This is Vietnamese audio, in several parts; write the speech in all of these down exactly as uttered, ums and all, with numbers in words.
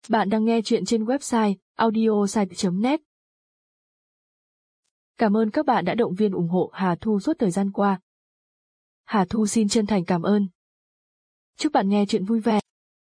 Bạn đang nghe chuyện trên website audiosite chấm net. Cảm ơn các bạn đã động viên ủng hộ Hà Thu suốt thời gian qua. Hà Thu xin chân thành cảm ơn. Chúc bạn nghe chuyện vui vẻ.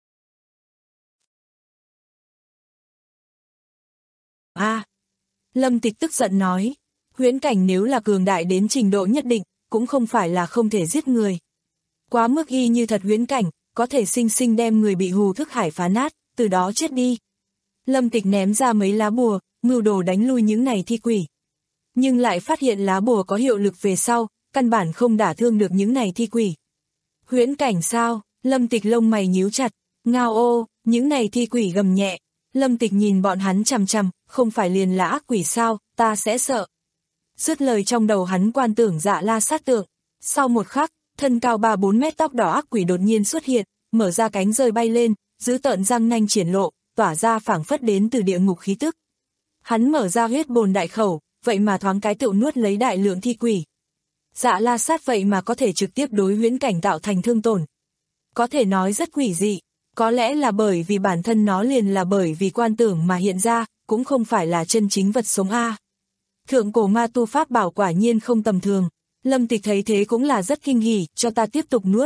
À, Lâm Tịch tức giận nói, huyễn cảnh nếu là cường đại đến trình độ nhất định, cũng không phải là không thể giết người. Quá mức y như thật huyễn cảnh, có thể sinh sinh đem người bị hù thức hải phá nát, từ đó chết đi. Lâm Tịch ném ra mấy lá bùa, mưu đồ đánh lui những này thi quỷ. Nhưng lại phát hiện lá bùa có hiệu lực về sau, căn bản không đả thương được những này thi quỷ. Huyễn cảnh sao? Lâm Tịch lông mày nhíu chặt, ngao ô, những này thi quỷ gầm nhẹ. Lâm Tịch nhìn bọn hắn chằm chằm, không phải liền là ác quỷ sao, ta sẽ sợ. Dứt lời trong đầu hắn quan tưởng Dạ La Sát tượng. Sau một khắc, thân cao ba bốn mét tóc đỏ ác quỷ đột nhiên xuất hiện, mở ra cánh rơi bay lên, giữ tợn răng nanh triển lộ, tỏa ra phảng phất đến từ địa ngục khí tức. Hắn mở ra huyết bồn đại khẩu, vậy mà thoáng cái tựu nuốt lấy đại lượng thi quỷ. Dạ La Sát vậy mà có thể trực tiếp đối huyễn cảnh tạo thành thương tổn. Có thể nói rất quỷ dị, có lẽ là bởi vì bản thân nó liền là bởi vì quan tưởng mà hiện ra, cũng không phải là chân chính vật sống a. Thượng cổ ma tu pháp bảo quả nhiên không tầm thường. Lâm Tịch thấy thế cũng là rất kinh hỉ, cho ta tiếp tục nuốt.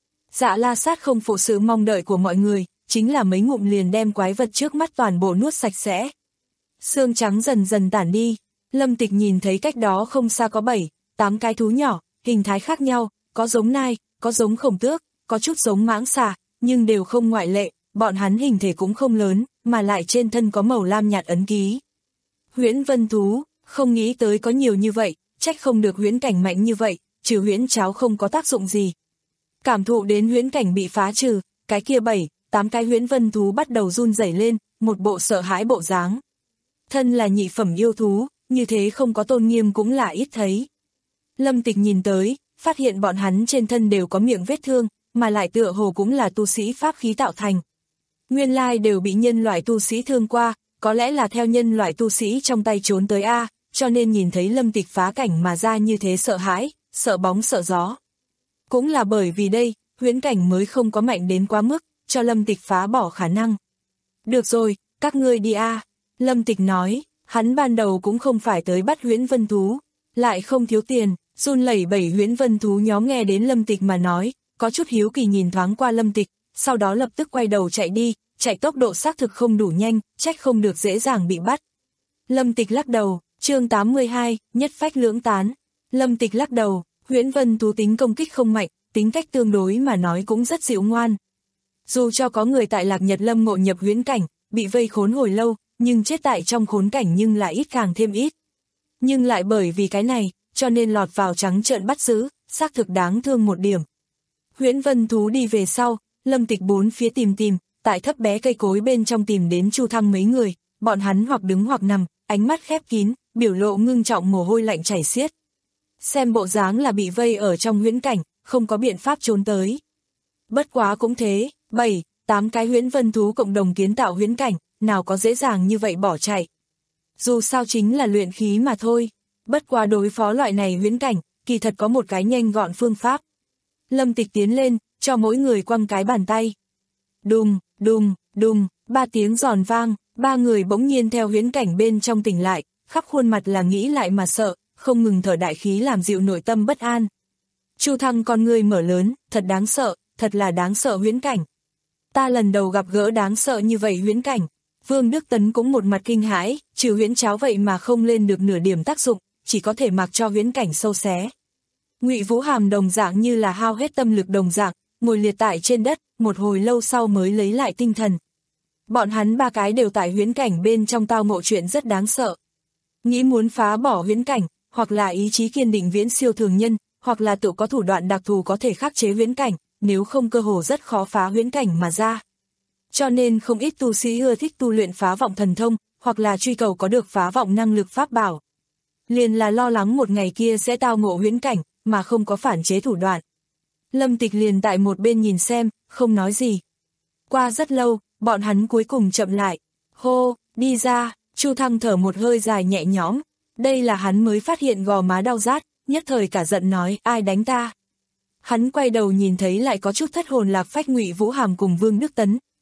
Dạ La Sát không phụ sự mong đợi của mọi người, chính là mấy ngụm liền đem quái vật trước mắt toàn bộ nuốt sạch sẽ. Xương trắng dần dần tản đi, Lâm Tịch nhìn thấy cách đó không xa có bảy, tám cái thú nhỏ, hình thái khác nhau, có giống nai, có giống khổng tước, có chút giống mãng xà, nhưng đều không ngoại lệ, bọn hắn hình thể cũng không lớn, mà lại trên thân có màu lam nhạt ấn ký. Huyễn vân thú, không nghĩ tới có nhiều như vậy, trách không được huyễn cảnh mạnh như vậy, trừ huyễn cháo không có tác dụng gì. Cảm thụ đến huyễn cảnh bị phá trừ, cái kia bảy, tám cái huyễn vân thú bắt đầu run rẩy lên, một bộ sợ hãi bộ dáng. Thân là nhị phẩm yêu thú, như thế không có tôn nghiêm cũng là ít thấy. Lâm Tịch nhìn tới, phát hiện bọn hắn trên thân đều có miệng vết thương, mà lại tựa hồ cũng là tu sĩ pháp khí tạo thành. Nguyên lai đều bị nhân loại tu sĩ thương qua, có lẽ là theo nhân loại tu sĩ trong tay trốn tới A, cho nên nhìn thấy Lâm Tịch phá cảnh mà ra như thế sợ hãi, sợ bóng sợ gió. Cũng là bởi vì đây, huyễn cảnh mới không có mạnh đến quá mức, cho Lâm Tịch phá bỏ khả năng. Được rồi, các ngươi đi A. Lâm Tịch nói, hắn ban đầu cũng không phải tới bắt huyễn vân thú, lại không thiếu tiền, run lẩy bẩy huyễn vân thú nhóm nghe đến Lâm Tịch mà nói, có chút hiếu kỳ nhìn thoáng qua Lâm Tịch, sau đó lập tức quay đầu chạy đi, chạy tốc độ xác thực không đủ nhanh, trách không được dễ dàng bị bắt. Lâm Tịch lắc đầu, chương tám mươi hai, nhất phách lưỡng tán. Lâm Tịch lắc đầu, huyễn vân thú tính công kích không mạnh, tính cách tương đối mà nói cũng rất dịu ngoan. Dù cho có người tại Lạc Nhật Lâm ngộ nhập huyễn cảnh, bị vây khốn hồi lâu, nhưng chết tại trong khốn cảnh nhưng lại ít càng thêm ít. Nhưng lại bởi vì cái này, cho nên lọt vào trắng trợn bắt giữ, xác thực đáng thương một điểm. Huyễn vân thú đi về sau, Lâm Tịch bốn phía tìm tìm, tại thấp bé cây cối bên trong tìm đến Chu Thăng mấy người, bọn hắn hoặc đứng hoặc nằm, ánh mắt khép kín, biểu lộ ngưng trọng mồ hôi lạnh chảy xiết. Xem bộ dáng là bị vây ở trong huyễn cảnh, không có biện pháp trốn tới. Bất quá cũng thế, bảy, tám cái huyễn vân thú cộng đồng kiến tạo huyễn cảnh, nào có dễ dàng như vậy bỏ chạy. Dù sao chính là luyện khí mà thôi, bất quá đối phó loại này huyễn cảnh, kỳ thật có một cái nhanh gọn phương pháp. Lâm Tịch tiến lên, cho mỗi người quăng cái bàn tay. Đùng, đùng, đùng, ba tiếng giòn vang, ba người bỗng nhiên theo huyễn cảnh bên trong tỉnh lại, khắp khuôn mặt là nghĩ lại mà sợ, không ngừng thở đại khí làm dịu nội tâm bất an. Chu Thăng con người mở lớn, thật đáng sợ, thật là đáng sợ huyễn cảnh. Ta lần đầu gặp gỡ đáng sợ như vậy huyễn cảnh. Vương Đức Tấn cũng một mặt kinh hãi, trừ huyễn cháo vậy mà không lên được nửa điểm tác dụng, chỉ có thể mặc cho huyễn cảnh sâu xé. Ngụy Vũ Hàm đồng dạng như là hao hết tâm lực đồng dạng, ngồi liệt tại trên đất, một hồi lâu sau mới lấy lại tinh thần. Bọn hắn ba cái đều tại huyễn cảnh bên trong tao ngộ chuyện rất đáng sợ. Nghĩ muốn phá bỏ huyễn cảnh, hoặc là ý chí kiên định viễn siêu thường nhân, hoặc là tự có thủ đoạn đặc thù có thể khắc chế huyễn cảnh, nếu không cơ hồ rất khó phá huyễn cảnh mà ra. Cho nên không ít tu sĩ ưa thích tu luyện phá vọng thần thông, hoặc là truy cầu có được phá vọng năng lực pháp bảo. Liền là lo lắng một ngày kia sẽ tao ngộ huyễn cảnh, mà không có phản chế thủ đoạn. Lâm Tịch liền tại một bên nhìn xem, không nói gì. Qua rất lâu, bọn hắn cuối cùng chậm lại. Hô, đi ra, Chu Thăng thở một hơi dài nhẹ nhõm. Đây là hắn mới phát hiện gò má đau rát, nhất thời cả giận nói, ai đánh ta. Hắn quay đầu nhìn thấy lại có chút thất hồn lạc phách Ngụy Vũ Hàm cùng Vương Đức Tấn,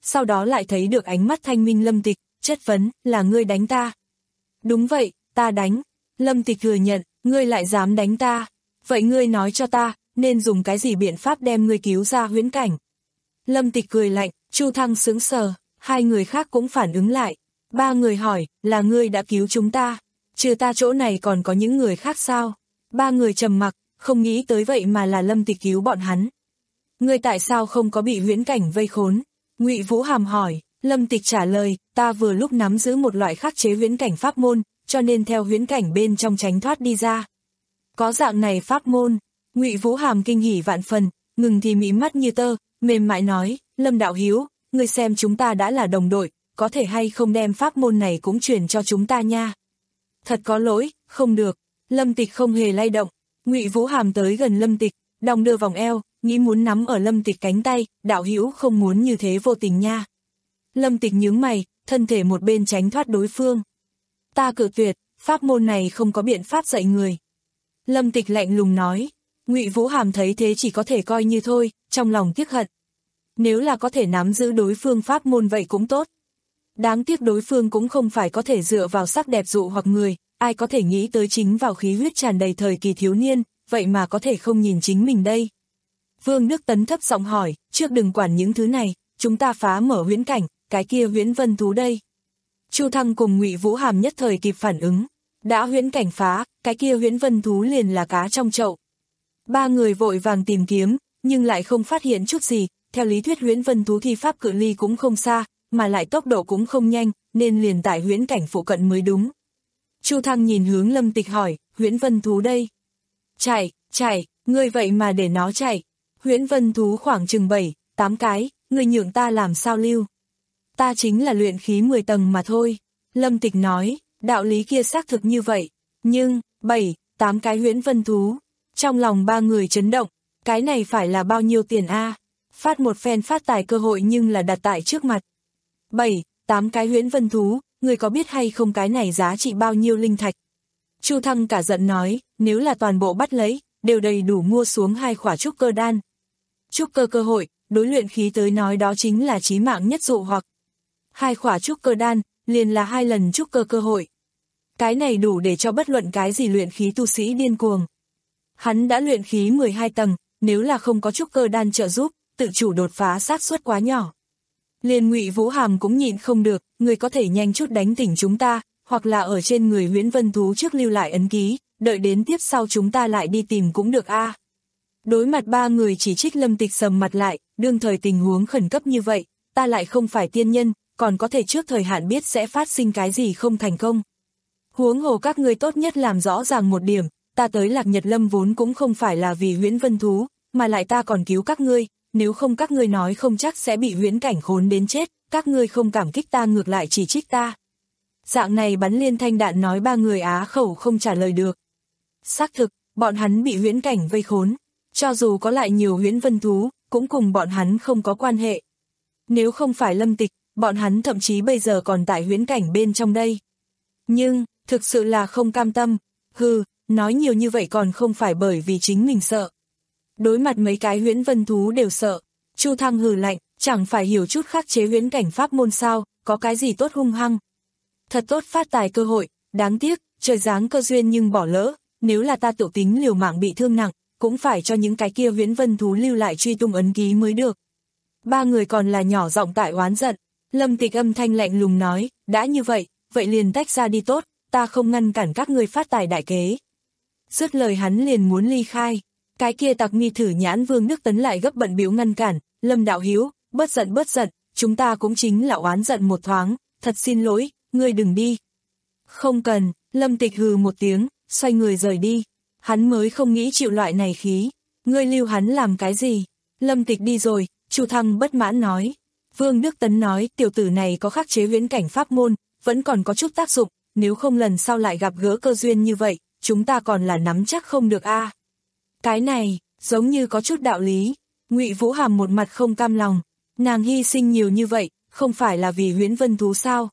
sau đó lại thấy được ánh mắt thanh minh Lâm Tịch, chất vấn, là ngươi đánh ta. Đúng vậy, ta đánh. Lâm Tịch thừa nhận, ngươi lại dám đánh ta. Vậy ngươi nói cho ta, nên dùng cái gì biện pháp đem ngươi cứu ra huyễn cảnh. Lâm Tịch cười lạnh, Chu Thăng sững sờ, hai người khác cũng phản ứng lại. Ba người hỏi, là ngươi đã cứu chúng ta, trừ ta chỗ này còn có những người khác sao? Ba người trầm mặc, không nghĩ tới vậy mà là Lâm Tịch cứu bọn hắn. Ngươi tại sao không có bị huyễn cảnh vây khốn? Ngụy Vũ Hàm hỏi. Lâm Tịch trả lời, ta vừa lúc nắm giữ một loại khắc chế huyễn cảnh pháp môn, cho nên theo huyễn cảnh bên trong tránh thoát đi ra. Có dạng này pháp môn. Ngụy Vũ Hàm kinh hỉ vạn phần, ngừng thì mí mắt như tơ, mềm mại nói, Lâm đạo hữu, ngươi xem chúng ta đã là đồng đội, có thể hay không đem pháp môn này cũng truyền cho chúng ta nha. Thật có lỗi, không được. Lâm Tịch không hề lay động. Ngụy Vũ Hàm tới gần Lâm Tịch, đong đưa vòng eo, nghĩ muốn nắm ở Lâm Tịch cánh tay, đạo hữu không muốn như thế vô tình nha. Lâm Tịch nhướng mày, thân thể một bên tránh thoát đối phương. Ta cự tuyệt, pháp môn này không có biện pháp dạy người. Lâm Tịch lạnh lùng nói. Ngụy Vũ Hàm thấy thế chỉ có thể coi như thôi, trong lòng tiếc hận. Nếu là có thể nắm giữ đối phương pháp môn vậy cũng tốt. Đáng tiếc đối phương cũng không phải có thể dựa vào sắc đẹp dụ hoặc người, ai có thể nghĩ tới chính vào khí huyết tràn đầy thời kỳ thiếu niên, vậy mà có thể không nhìn chính mình đây. Vương Đức Tấn thấp giọng hỏi, trước đừng quản những thứ này, chúng ta phá mở huyễn cảnh, cái kia huyễn vân thú đây. Chu Thăng cùng Ngụy Vũ Hàm nhất thời kịp phản ứng, đã huyễn cảnh phá, cái kia huyễn vân thú liền là cá trong chậu. Ba người vội vàng tìm kiếm, nhưng lại không phát hiện chút gì, theo lý thuyết huyễn vân thú thi pháp cự ly cũng không xa, mà lại tốc độ cũng không nhanh, nên liền tại huyễn cảnh phụ cận mới đúng. Chu Thăng nhìn hướng Lâm Tịch hỏi, huyễn vân thú đây. Chạy, chạy, ngươi vậy mà để nó chạy. Huyễn vân thú khoảng chừng bảy, tám cái, ngươi nhượng ta làm sao lưu. Ta chính là luyện khí mười tầng mà thôi. Lâm Tịch nói, đạo lý kia xác thực như vậy. Nhưng, bảy, tám cái huyễn vân thú. Trong lòng ba người chấn động, cái này phải là bao nhiêu tiền a? Phát một phen phát tài cơ hội nhưng là đặt tại trước mặt. bảy, tám cái huyễn vân thú, người có biết hay không cái này giá trị bao nhiêu linh thạch? Chu Thăng cả giận nói, nếu là toàn bộ bắt lấy, đều đầy đủ mua xuống hai khỏa trúc cơ đan. Trúc cơ cơ hội, đối luyện khí tới nói đó chính là chí mạng nhất dụ hoặc. Hai khỏa trúc cơ đan, liền là hai lần trúc cơ cơ hội. Cái này đủ để cho bất luận cái gì luyện khí tu sĩ điên cuồng. Hắn đã luyện khí mười hai tầng, nếu là không có trúc cơ đan trợ giúp, tự chủ đột phá xác suất quá nhỏ. Liền Ngụy Vũ Hàm cũng nhịn không được, người có thể nhanh chút đánh tỉnh chúng ta, hoặc là ở trên người huyễn vân thú trước lưu lại ấn ký, đợi đến tiếp sau chúng ta lại đi tìm cũng được a. À. Đối mặt ba người chỉ trích Lâm Tịch sầm mặt lại, đương thời tình huống khẩn cấp như vậy, ta lại không phải tiên nhân, còn có thể trước thời hạn biết sẽ phát sinh cái gì không thành công. Huống hồ các ngươi tốt nhất làm rõ ràng một điểm, ta tới Lạc Nhật Lâm vốn cũng không phải là vì huyễn vân thú, mà lại ta còn cứu các ngươi, nếu không các ngươi nói không chắc sẽ bị huyễn cảnh khốn đến chết, các ngươi không cảm kích ta ngược lại chỉ trích ta. Dạng này bắn liên thanh đạn nói ba người á khẩu không trả lời được. Xác thực, bọn hắn bị huyễn cảnh vây khốn, cho dù có lại nhiều huyễn vân thú, cũng cùng bọn hắn không có quan hệ. Nếu không phải Lâm Tịch, bọn hắn thậm chí bây giờ còn tại huyễn cảnh bên trong đây. Nhưng, thực sự là không cam tâm, hừ, nói nhiều như vậy còn không phải bởi vì chính mình sợ. Đối mặt mấy cái huyễn vân thú đều sợ, Chu Thăng hừ lạnh, chẳng phải hiểu chút khắc chế huyễn cảnh pháp môn sao, có cái gì tốt hung hăng. Thật tốt phát tài cơ hội, đáng tiếc, trời giáng cơ duyên nhưng bỏ lỡ, nếu là ta tự tính liều mạng bị thương nặng, cũng phải cho những cái kia huyễn vân thú lưu lại truy tung ấn ký mới được. Ba người còn là nhỏ giọng tại oán giận, Lâm Tịch âm thanh lạnh lùng nói, đã như vậy, vậy liền tách ra đi tốt, ta không ngăn cản các ngươi phát tài đại kế. Dứt lời hắn liền muốn ly khai, cái kia tặc mi thử nhãn Vương Đức Tấn lại gấp bận bĩu ngăn cản, Lâm đạo hữu, bớt giận bớt giận, chúng ta cũng chính là oán giận một thoáng, thật xin lỗi, ngươi đừng đi. Không cần, Lâm Tịch hừ một tiếng, xoay người rời đi, hắn mới không nghĩ chịu loại này khí, ngươi lưu hắn làm cái gì? Lâm Tịch đi rồi, Chu Thăng bất mãn nói. Vương Đức Tấn nói, tiểu tử này có khắc chế huyễn cảnh pháp môn, vẫn còn có chút tác dụng, nếu không lần sau lại gặp gỡ cơ duyên như vậy, chúng ta còn là nắm chắc không được a. À. Cái này, giống như có chút đạo lý. Ngụy Vũ Hàm một mặt không cam lòng, nàng hy sinh nhiều như vậy, không phải là vì huyễn vân thú sao?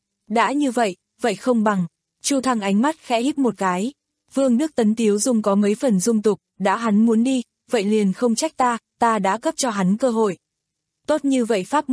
Đã như vậy, vậy không bằng. Chu Thăng ánh mắt khẽ híp một cái. Vương Đức Tấn tiếu dung có mấy phần dung tục, đã hắn muốn đi, vậy liền không trách ta, ta đã cấp cho hắn cơ hội. Tốt như vậy pháp môn,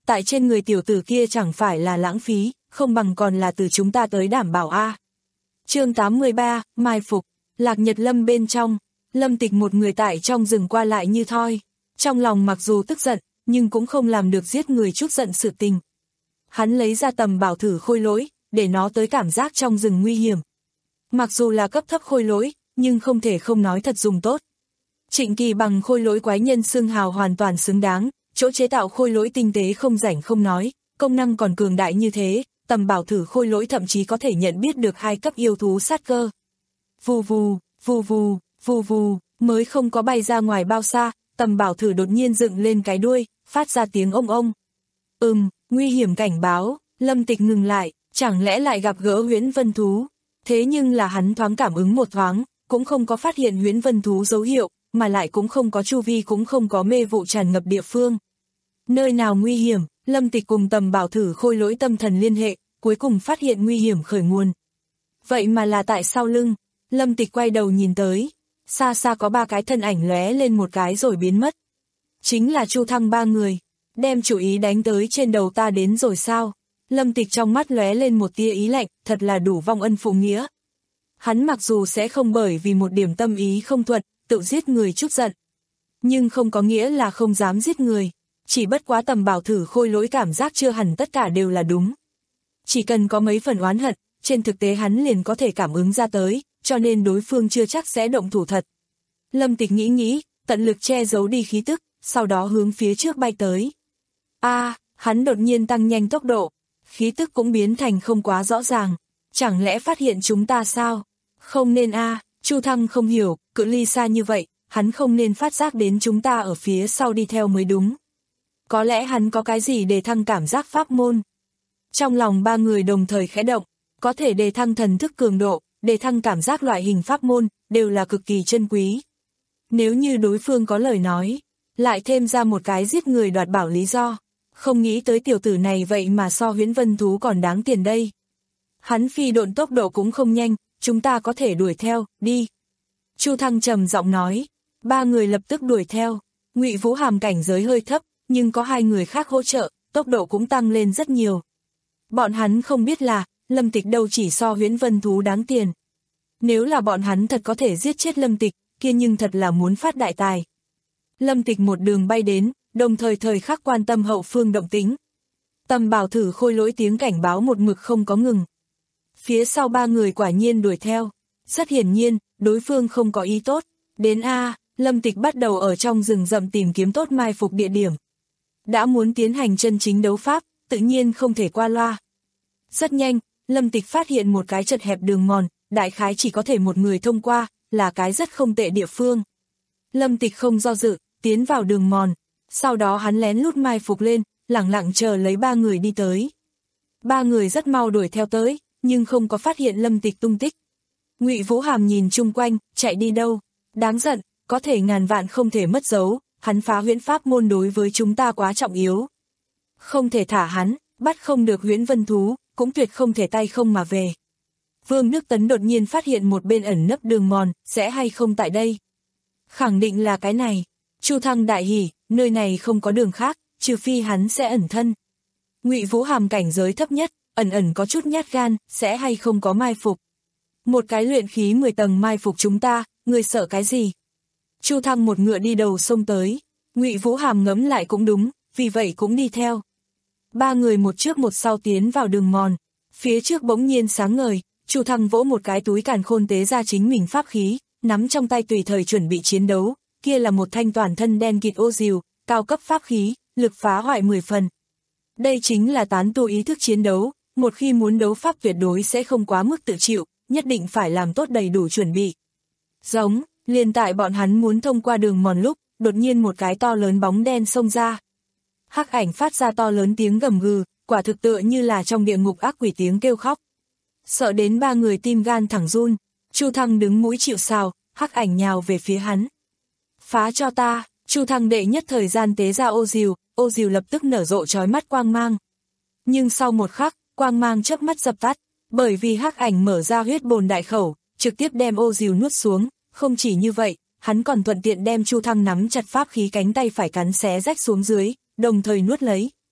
tại trên người tiểu tử kia chẳng phải là lãng phí, không bằng còn là từ chúng ta tới đảm bảo a. Chương tám mươi ba, mai phục. Lạc Nhật Lâm bên trong, Lâm Tịch một người tại trong rừng qua lại như thoi, trong lòng mặc dù tức giận, nhưng cũng không làm được giết người chút giận sự tình. Hắn lấy ra tầm bảo thử khôi lỗi, để nó tới cảm giác trong rừng nguy hiểm. Mặc dù là cấp thấp khôi lỗi, nhưng không thể không nói thật dùng tốt. Trịnh Kỳ bằng khôi lỗi quái nhân xương hào hoàn toàn xứng đáng, chỗ chế tạo khôi lỗi tinh tế không rảnh không nói, công năng còn cường đại như thế, tầm bảo thử khôi lỗi thậm chí có thể nhận biết được hai cấp yêu thú sát cơ. Vù vù, vù vù, vù vù, mới không có bay ra ngoài bao xa, tầm bảo thử đột nhiên dựng lên cái đuôi, phát ra tiếng ông ông. Ừm, nguy hiểm cảnh báo, Lâm Tịch ngừng lại, chẳng lẽ lại gặp gỡ huyễn vân thú. Thế nhưng là hắn thoáng cảm ứng một thoáng, cũng không có phát hiện huyễn vân thú dấu hiệu, mà lại cũng không có chu vi cũng không có mê vụ tràn ngập địa phương. Nơi nào nguy hiểm, Lâm Tịch cùng tầm bảo thử khôi lỗi tâm thần liên hệ, cuối cùng phát hiện nguy hiểm khởi nguồn. Vậy mà là tại sau lưng, Lâm Tịch quay đầu nhìn tới, xa xa có ba cái thân ảnh lóe lên một cái rồi biến mất. Chính là Chu Thăng ba người, đem chủ ý đánh tới trên đầu ta đến rồi sao? Lâm Tịch trong mắt lóe lên một tia ý lạnh, thật là đủ vong ân phụ nghĩa. Hắn mặc dù sẽ không bởi vì một điểm tâm ý không thuận, tự giết người chút giận. Nhưng không có nghĩa là không dám giết người, chỉ bất quá tầm bảo thử khôi lỗi cảm giác chưa hẳn tất cả đều là đúng. Chỉ cần có mấy phần oán hận, trên thực tế hắn liền có thể cảm ứng ra tới, cho nên đối phương chưa chắc sẽ động thủ thật. Lâm Tịch nghĩ nghĩ, tận lực che giấu đi khí tức, sau đó hướng phía trước bay tới. A, à, hắn đột nhiên tăng nhanh tốc độ, khí tức cũng biến thành không quá rõ ràng. Chẳng lẽ phát hiện chúng ta sao? Không nên a, à, Chu Thăng không hiểu, cự ly xa như vậy, hắn không nên phát giác đến chúng ta ở phía sau đi theo mới đúng. Có lẽ hắn có cái gì để thăng cảm giác pháp môn. Trong lòng ba người đồng thời khẽ động, có thể đề thăng thần thức cường độ, đề thăng cảm giác loại hình pháp môn, đều là cực kỳ chân quý. Nếu như đối phương có lời nói, lại thêm ra một cái giết người đoạt bảo lý do, không nghĩ tới tiểu tử này vậy mà so huyễn vân thú còn đáng tiền đây. Hắn phi độn tốc độ cũng không nhanh, chúng ta có thể đuổi theo, đi. Chu Thăng trầm giọng nói, ba người lập tức đuổi theo, Ngụy Vũ Hàm cảnh giới hơi thấp, nhưng có hai người khác hỗ trợ, tốc độ cũng tăng lên rất nhiều. Bọn hắn không biết là, Lâm Tịch đâu chỉ so huyễn vân thú đáng tiền. Nếu là bọn hắn thật có thể giết chết Lâm Tịch, kia nhưng thật là muốn phát đại tài. Lâm Tịch một đường bay đến, đồng thời thời khắc quan tâm hậu phương động tĩnh. Tầm bảo thử khôi lỗi tiếng cảnh báo một mực không có ngừng. Phía sau ba người quả nhiên đuổi theo. Rất hiển nhiên, đối phương không có ý tốt. Đến A, Lâm Tịch bắt đầu ở trong rừng rậm tìm kiếm tốt mai phục địa điểm. Đã muốn tiến hành chân chính đấu pháp, tự nhiên không thể qua loa. Rất nhanh, Lâm Tịch phát hiện một cái chật hẹp đường mòn, đại khái chỉ có thể một người thông qua, là cái rất không tệ địa phương. Lâm Tịch không do dự, tiến vào đường mòn. Sau đó hắn lén lút mai phục lên, lẳng lặng chờ lấy ba người đi tới. Ba người rất mau đuổi theo tới, nhưng không có phát hiện Lâm Tịch tung tích. Ngụy Vũ Hàm nhìn chung quanh, chạy đi đâu? Đáng giận, có thể ngàn vạn không thể mất dấu, hắn phá huyễn pháp môn đối với chúng ta quá trọng yếu. Không thể thả hắn, bắt không được huyễn vân thú, cũng tuyệt không thể tay không mà về. Vương Đức Tấn đột nhiên phát hiện một bên ẩn nấp đường mòn, sẽ hay không tại đây? Khẳng định là cái này. Chu Thăng đại hỉ, nơi này không có đường khác, trừ phi hắn sẽ ẩn thân. Ngụy Vũ Hàm cảnh giới thấp nhất, ẩn ẩn có chút nhát gan, sẽ hay không có mai phục. Một cái luyện khí mười tầng mai phục chúng ta, người sợ cái gì? Chu Thăng một ngựa đi đầu xông tới, Ngụy Vũ Hàm ngẫm lại cũng đúng, vì vậy cũng đi theo. Ba người một trước một sau tiến vào đường mòn, phía trước bỗng nhiên sáng ngời, Chu Thăng vỗ một cái túi càn khôn tế ra chính mình pháp khí, nắm trong tay tùy thời chuẩn bị chiến đấu, kia là một thanh toàn thân đen kịt ô diều, cao cấp pháp khí, lực phá hoại mười phần. Đây chính là tán tu ý thức chiến đấu, một khi muốn đấu pháp tuyệt đối sẽ không quá mức tự chịu, nhất định phải làm tốt đầy đủ chuẩn bị. Giống, liền tại bọn hắn muốn thông qua đường mòn lúc, đột nhiên một cái to lớn bóng đen xông ra. Hắc ảnh phát ra to lớn tiếng gầm gừ, quả thực tựa như là trong địa ngục ác quỷ tiếng kêu khóc. Sợ đến ba người tim gan thẳng run, Chu Thăng đứng mũi chịu sào, hắc ảnh nhào về phía hắn. Phá cho ta, Chu Thăng đệ nhất thời gian tế ra ô diều, ô diều lập tức nở rộ chói mắt quang mang. Nhưng sau một khắc, quang mang chớp mắt dập tắt, bởi vì hắc ảnh mở ra huyết bồn đại khẩu, trực tiếp đem ô diều nuốt xuống, không chỉ như vậy, hắn còn thuận tiện đem Chu Thăng nắm chặt pháp khí cánh tay phải cắn xé rách xuống dưới, đồng thời nuốt lấy.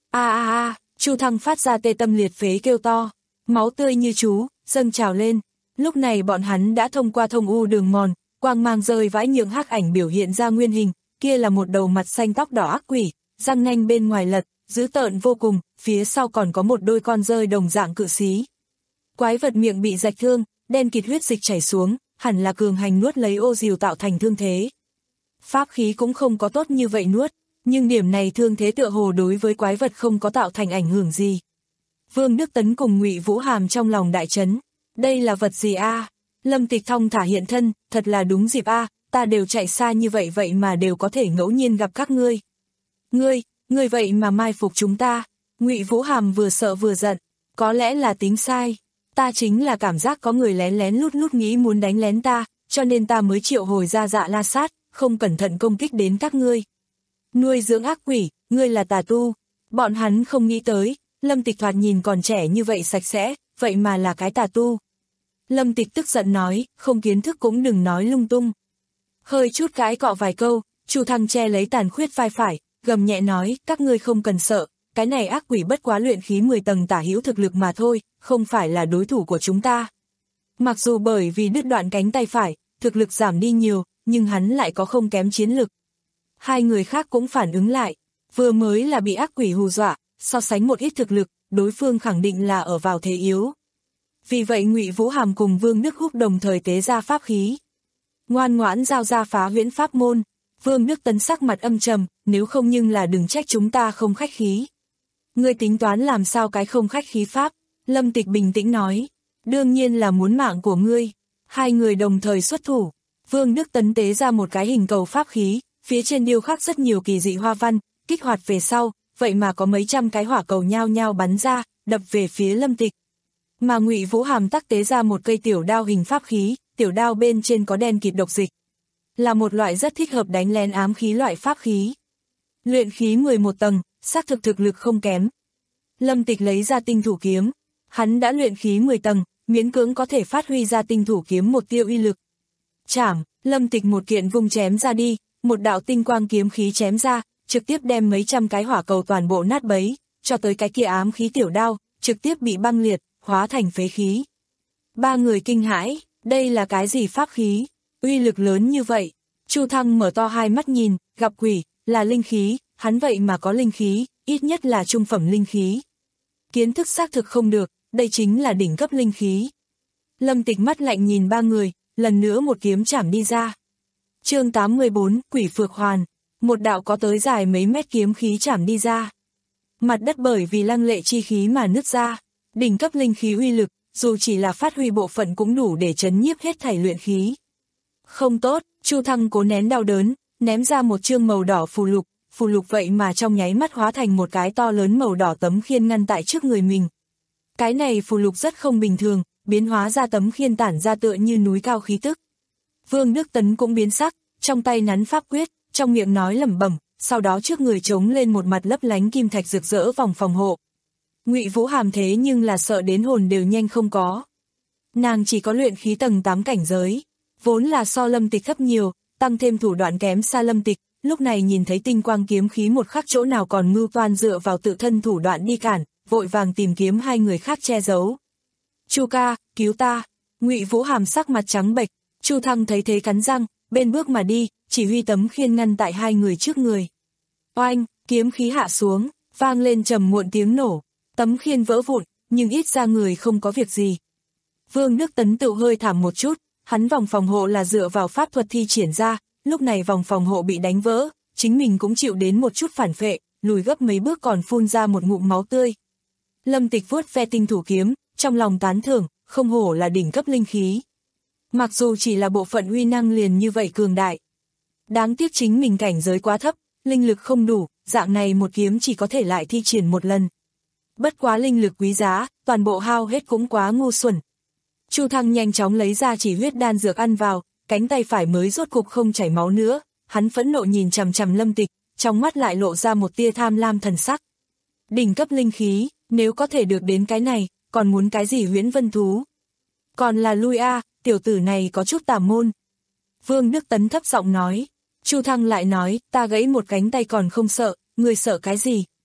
A a a, Chu Thăng phát ra tê tâm liệt phế kêu to, máu tươi như chú, dâng trào lên. Lúc này bọn hắn đã thông qua thông u đường mòn, quang mang rơi vãi nhượng hắc ảnh biểu hiện ra nguyên hình, kia là một đầu mặt xanh tóc đỏ ác quỷ, răng nanh bên ngoài lật, dữ tợn vô cùng, phía sau còn có một đôi con rơi đồng dạng cự xí. Quái vật miệng bị rạch thương, đen kịt huyết dịch chảy xuống, hẳn là cường hành nuốt lấy ô diều tạo thành thương thế. Pháp khí cũng không có tốt như vậy nuốt, nhưng điểm này thương thế tựa hồ đối với quái vật không có tạo thành ảnh hưởng gì. Vương Đức Tấn cùng Ngụy Vũ Hàm trong lòng đại chấn, đây là vật gì a? À? Lâm Tịch thong thả hiện thân, thật là đúng dịp a, à, ta đều chạy xa như vậy vậy mà đều có thể ngẫu nhiên gặp các ngươi. Ngươi, ngươi vậy mà mai phục chúng ta. Ngụy Vũ Hàm vừa sợ vừa giận, có lẽ là tính sai, ta chính là cảm giác có người lén lén lút lút nghĩ muốn đánh lén ta, cho nên ta mới triệu hồi ra Dạ La Sát, không cẩn thận công kích đến các ngươi. Nuôi dưỡng ác quỷ, ngươi là tà tu. Bọn hắn không nghĩ tới, Lâm Tịch thoạt nhìn còn trẻ như vậy sạch sẽ, vậy mà là cái tà tu. Lâm Tịch tức giận nói, không kiến thức cũng đừng nói lung tung. Hơi chút cãi cọ vài câu, Chu Thăng che lấy tàn khuyết vai phải, gầm nhẹ nói, các ngươi không cần sợ, cái này ác quỷ bất quá luyện khí mười tầng tả hữu thực lực mà thôi, không phải là đối thủ của chúng ta. Mặc dù bởi vì đứt đoạn cánh tay phải, thực lực giảm đi nhiều, nhưng hắn lại có không kém chiến lực. Hai người khác cũng phản ứng lại, vừa mới là bị ác quỷ hù dọa, so sánh một ít thực lực, đối phương khẳng định là ở vào thế yếu. Vì vậy Ngụy Vũ Hàm cùng Vương Đức Húc đồng thời tế ra pháp khí. Ngoan ngoãn giao ra phá huyễn pháp môn. Vương Đức Tấn sắc mặt âm trầm, nếu không nhưng là đừng trách chúng ta không khách khí. Ngươi tính toán làm sao cái không khách khí pháp? Lâm Tịch bình tĩnh nói, đương nhiên là muốn mạng của ngươi. Hai người đồng thời xuất thủ. Vương Đức Tấn tế ra một cái hình cầu pháp khí, phía trên điêu khắc rất nhiều kỳ dị hoa văn, kích hoạt về sau, vậy mà có mấy trăm cái hỏa cầu nhao nhao bắn ra, đập về phía Lâm Tịch. Mà Ngụy Vũ Hàm tắc tế ra một cây tiểu đao hình pháp khí, tiểu đao bên trên có đen kịt độc dịch. Là một loại rất thích hợp đánh lén ám khí loại pháp khí. Luyện khí mười một tầng, xác thực thực lực không kém. Lâm Tịch lấy ra tinh thủ kiếm. Hắn đã luyện khí mười tầng, miễn cưỡng có thể phát huy ra tinh thủ kiếm một tiêu uy lực. Chảm, Lâm Tịch một kiện vung chém ra đi, một đạo tinh quang kiếm khí chém ra, trực tiếp đem mấy trăm cái hỏa cầu toàn bộ nát bấy, cho tới cái kia ám khí tiểu đao, trực tiếp bị băng liệt, hóa thành phế khí. Ba người kinh hãi, đây là cái gì pháp khí, uy lực lớn như vậy. Chu Thăng mở to hai mắt nhìn, gặp quỷ, là linh khí, hắn vậy mà có linh khí, ít nhất là trung phẩm linh khí. Kiến thức xác thực không được, đây chính là đỉnh cấp linh khí. Lâm Tịch mắt lạnh nhìn ba người, lần nữa một kiếm chảm đi ra. Chương tám mươi bốn, Quỷ Phược Hoàn, một đạo có tới dài mấy mét kiếm khí chảm đi ra. Mặt đất bởi vì lăng lệ chi khí mà nứt ra, đỉnh cấp linh khí uy lực, dù chỉ là phát huy bộ phận cũng đủ để chấn nhiếp hết thảy luyện khí. Không tốt, Chu Thăng cố nén đau đớn, ném ra một chương màu đỏ phù lục, phù lục vậy mà trong nháy mắt hóa thành một cái to lớn màu đỏ tấm khiên ngăn tại trước người mình. Cái này phù lục rất không bình thường, biến hóa ra tấm khiên tản ra tựa như núi cao khí tức. Vương Đức Tấn cũng biến sắc, trong tay nắn pháp quyết, trong miệng nói lẩm bẩm, sau đó trước người trống lên một mặt lấp lánh kim thạch rực rỡ vòng phòng hộ. Ngụy Vũ Hàm thế nhưng là sợ đến hồn đều nhanh không có. Nàng chỉ có luyện khí tầng tám cảnh giới, vốn là so Lâm Tịch thấp nhiều, tăng thêm thủ đoạn kém xa Lâm Tịch, lúc này nhìn thấy tinh quang kiếm khí một khắc chỗ nào còn mưu toan dựa vào tự thân thủ đoạn đi cản, vội vàng tìm kiếm hai người khác che giấu. Chu ca, cứu ta. Ngụy Vũ Hàm sắc mặt trắng bệch, Chu Thăng thấy thế cắn răng, bên bước mà đi, chỉ huy tấm khiên ngăn tại hai người trước người. Oanh, kiếm khí hạ xuống, vang lên trầm muộn tiếng nổ, tấm khiên vỡ vụn, nhưng ít ra người không có việc gì. Vương Đức Tấn tự hơi thảm một chút, hắn vòng phòng hộ là dựa vào pháp thuật thi triển ra, lúc này vòng phòng hộ bị đánh vỡ, chính mình cũng chịu đến một chút phản phệ, lùi gấp mấy bước còn phun ra một ngụm máu tươi. Lâm Tịch vuốt ve tinh thủ kiếm, trong lòng tán thưởng, không hổ là đỉnh cấp linh khí. Mặc dù chỉ là bộ phận uy năng liền như vậy cường đại. Đáng tiếc chính mình cảnh giới quá thấp, linh lực không đủ, dạng này một kiếm chỉ có thể lại thi triển một lần. Bất quá linh lực quý giá, toàn bộ hao hết cũng quá ngu xuẩn. Chu Thăng nhanh chóng lấy ra chỉ huyết đan dược ăn vào, cánh tay phải mới rốt cục không chảy máu nữa, hắn phẫn nộ nhìn chằm chằm Lâm Tịch, trong mắt lại lộ ra một tia tham lam thần sắc. Đỉnh cấp linh khí, nếu có thể được đến cái này, còn muốn cái gì huyễn vân thú? Còn là lui a, tiểu tử này có chút tà môn. Vương Đức Tấn thấp giọng nói. Chu Thăng lại nói, ta gãy một cánh tay còn không sợ, người sợ cái gì?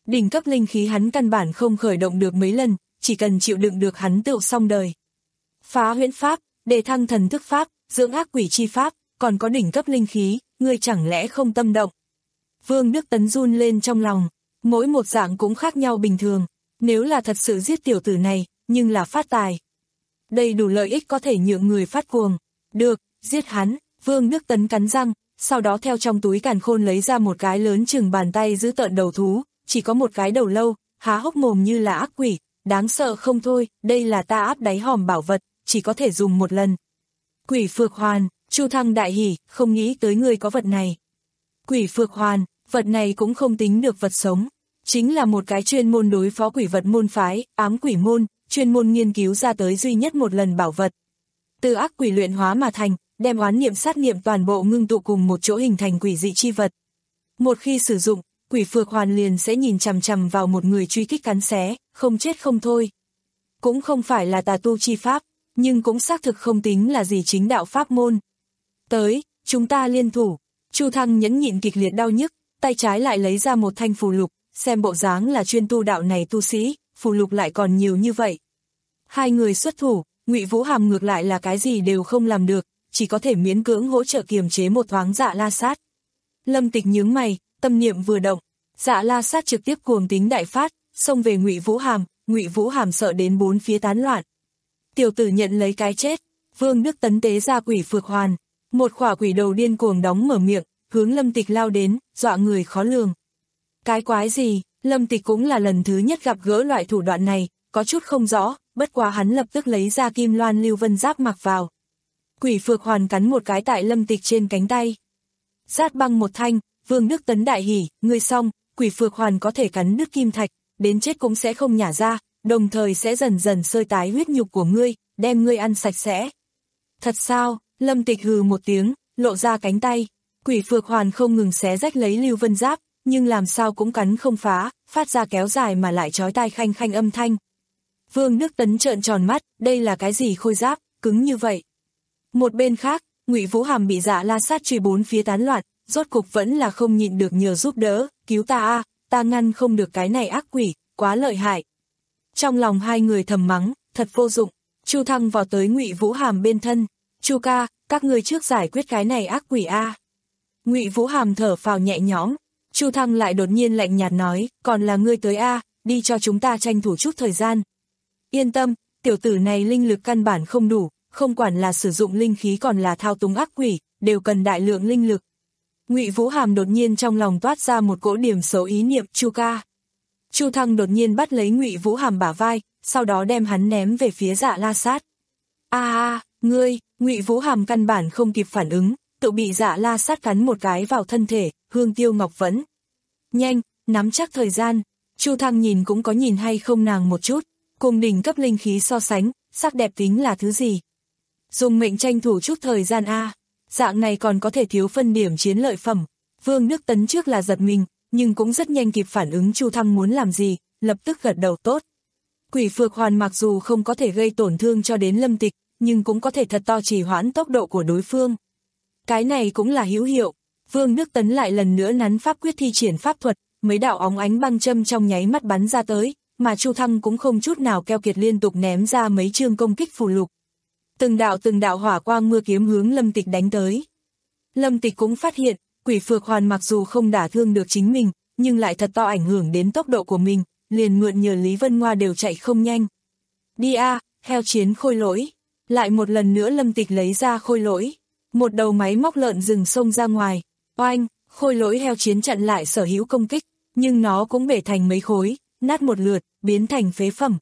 Đỉnh cấp linh khí hắn căn bản không khởi động được mấy lần, chỉ cần chịu đựng được hắn tựu xong đời. Phá huyễn pháp, đề thăng thần thức pháp, dưỡng ác quỷ chi pháp, còn có đỉnh cấp linh khí, ngươi chẳng lẽ không tâm động. Vương Đức Tấn run lên trong lòng, mỗi một dạng cũng khác nhau bình thường, nếu là thật sự giết tiểu tử này, nhưng là phát tài. Đầy đủ lợi ích có thể nhượng người phát cuồng. Được, giết hắn, Vương Đức Tấn cắn răng, sau đó theo trong túi càn khôn lấy ra một cái lớn chừng bàn tay giữ tợn đầu thú, chỉ có một cái đầu lâu, há hốc mồm như là ác quỷ, đáng sợ không thôi, đây là ta áp đáy hòm bảo vật, chỉ có thể dùng một lần. Quỷ Phược Hoàn, Chu Thăng đại hỉ, không nghĩ tới ngươi có vật này. Quỷ Phược Hoàn, vật này cũng không tính được vật sống, chính là một cái chuyên môn đối phó quỷ vật môn phái, ám quỷ môn, chuyên môn nghiên cứu ra tới duy nhất một lần bảo vật. Từ ác quỷ luyện hóa mà thành, đem oán niệm sát niệm toàn bộ ngưng tụ cùng một chỗ hình thành quỷ dị chi vật. Một khi sử dụng, Quỷ Phược Hoàn liền sẽ nhìn chằm chằm vào một người truy kích cắn xé, không chết không thôi. Cũng không phải là tà tu chi pháp, nhưng cũng xác thực không tính là gì chính đạo pháp môn. Tới, chúng ta liên thủ. Chu Thăng nhẫn nhịn kịch liệt đau nhức, tay trái lại lấy ra một thanh phù lục, xem bộ dáng là chuyên tu đạo này tu sĩ, phù lục lại còn nhiều như vậy. Hai người xuất thủ, Ngụy Vũ Hàm ngược lại là cái gì đều không làm được, chỉ có thể miễn cưỡng hỗ trợ kiềm chế một thoáng Dạ La Sát. Lâm Tịch nhướng mày, tâm niệm vừa động, Dạ La Sát trực tiếp cuồng tính đại phát, xông về Ngụy Vũ Hàm, Ngụy Vũ Hàm sợ đến bốn phía tán loạn. Tiểu tử nhận lấy cái chết, Vương Đức Tấn tế ra Quỷ Phược Hoàn, một khỏa quỷ đầu điên cuồng đóng mở miệng, hướng Lâm Tịch lao đến, dọa người khó lường. Cái quái gì, Lâm Tịch cũng là lần thứ nhất gặp gỡ loại thủ đoạn này, có chút không rõ, bất quá hắn lập tức lấy ra kim loan lưu vân giáp mặc vào. Quỷ Phược Hoàn cắn một cái tại Lâm Tịch trên cánh tay. Rát băng một thanh, Vương Đức Tấn đại hỉ, ngươi xong, Quỷ Phược Hoàn có thể cắn đứt kim thạch, đến chết cũng sẽ không nhả ra, đồng thời sẽ dần dần sơi tái huyết nhục của ngươi, đem ngươi ăn sạch sẽ. Thật sao? Lâm Tịch hừ một tiếng, lộ ra cánh tay. Quỷ Phược Hoàn không ngừng xé rách lấy lưu vân giáp, nhưng làm sao cũng cắn không phá, phát ra kéo dài mà lại chói tai khanh khanh âm thanh. Vương Đức Tấn trợn tròn mắt, đây là cái gì khôi giáp, cứng như vậy. Một bên khác, Ngụy Vũ Hàm bị Dạ La Sát truy bốn phía tán loạn, rốt cục vẫn là không nhịn được nhờ giúp đỡ, cứu ta a, ta ngăn không được cái này ác quỷ, quá lợi hại. Trong lòng hai người thầm mắng, thật vô dụng. Chu Thăng vào tới Ngụy Vũ Hàm bên thân, Chu ca, các ngươi trước giải quyết cái này ác quỷ a. Ngụy Vũ Hàm thở phào nhẹ nhõm, Chu Thăng lại đột nhiên lạnh nhạt nói, còn là ngươi tới a, đi cho chúng ta tranh thủ chút thời gian. Yên tâm, tiểu tử này linh lực căn bản không đủ, không quản là sử dụng linh khí còn là thao túng ác quỷ, đều cần đại lượng linh lực. Ngụy Vũ Hàm đột nhiên trong lòng toát ra một cỗ điểm xấu ý niệm, Chu ca. Chu Thăng đột nhiên bắt lấy Ngụy Vũ Hàm bả vai, sau đó đem hắn ném về phía Dạ La Sát. A a, ngươi, Ngụy Vũ Hàm căn bản không kịp phản ứng, tự bị Dạ La Sát cắn một cái vào thân thể, Hương Tiêu Ngọc Vẫn. Nhanh, nắm chắc thời gian. Chu Thăng nhìn cũng có nhìn hay không nàng một chút, cùng đỉnh cấp linh khí so sánh, sắc đẹp tính là thứ gì? Dùng mệnh tranh thủ chút thời gian a, dạng này còn có thể thiếu phân điểm chiến lợi phẩm. Vương Đức Tấn trước là giật mình, nhưng cũng rất nhanh kịp phản ứng Chu Thăng muốn làm gì, lập tức gật đầu tốt. Quỷ Phược Hoàn mặc dù không có thể gây tổn thương cho đến Lâm Tịch, nhưng cũng có thể thật to trì hoãn tốc độ của đối phương. Cái này cũng là hữu hiệu. Vương Đức Tấn lại lần nữa nắn pháp quyết thi triển pháp thuật, mấy đạo óng ánh băng châm trong nháy mắt bắn ra tới, mà Chu Thăng cũng không chút nào keo kiệt liên tục ném ra mấy chương công kích phù lục. Từng đạo từng đạo hỏa quang mưa kiếm hướng Lâm Tịch đánh tới. Lâm Tịch cũng phát hiện, Quỷ Phược Hoàn mặc dù không đả thương được chính mình, nhưng lại thật to ảnh hưởng đến tốc độ của mình, liền mượn nhờ Lý Vân Ngoa đều chạy không nhanh. Đi a, heo chiến khôi lỗi. Lại một lần nữa Lâm Tịch lấy ra khôi lỗi. Một đầu máy móc lợn rừng xông ra ngoài. Oanh, khôi lỗi heo chiến chặn lại sở hữu công kích, nhưng nó cũng bể thành mấy khối, nát một lượt, biến thành phế phẩm.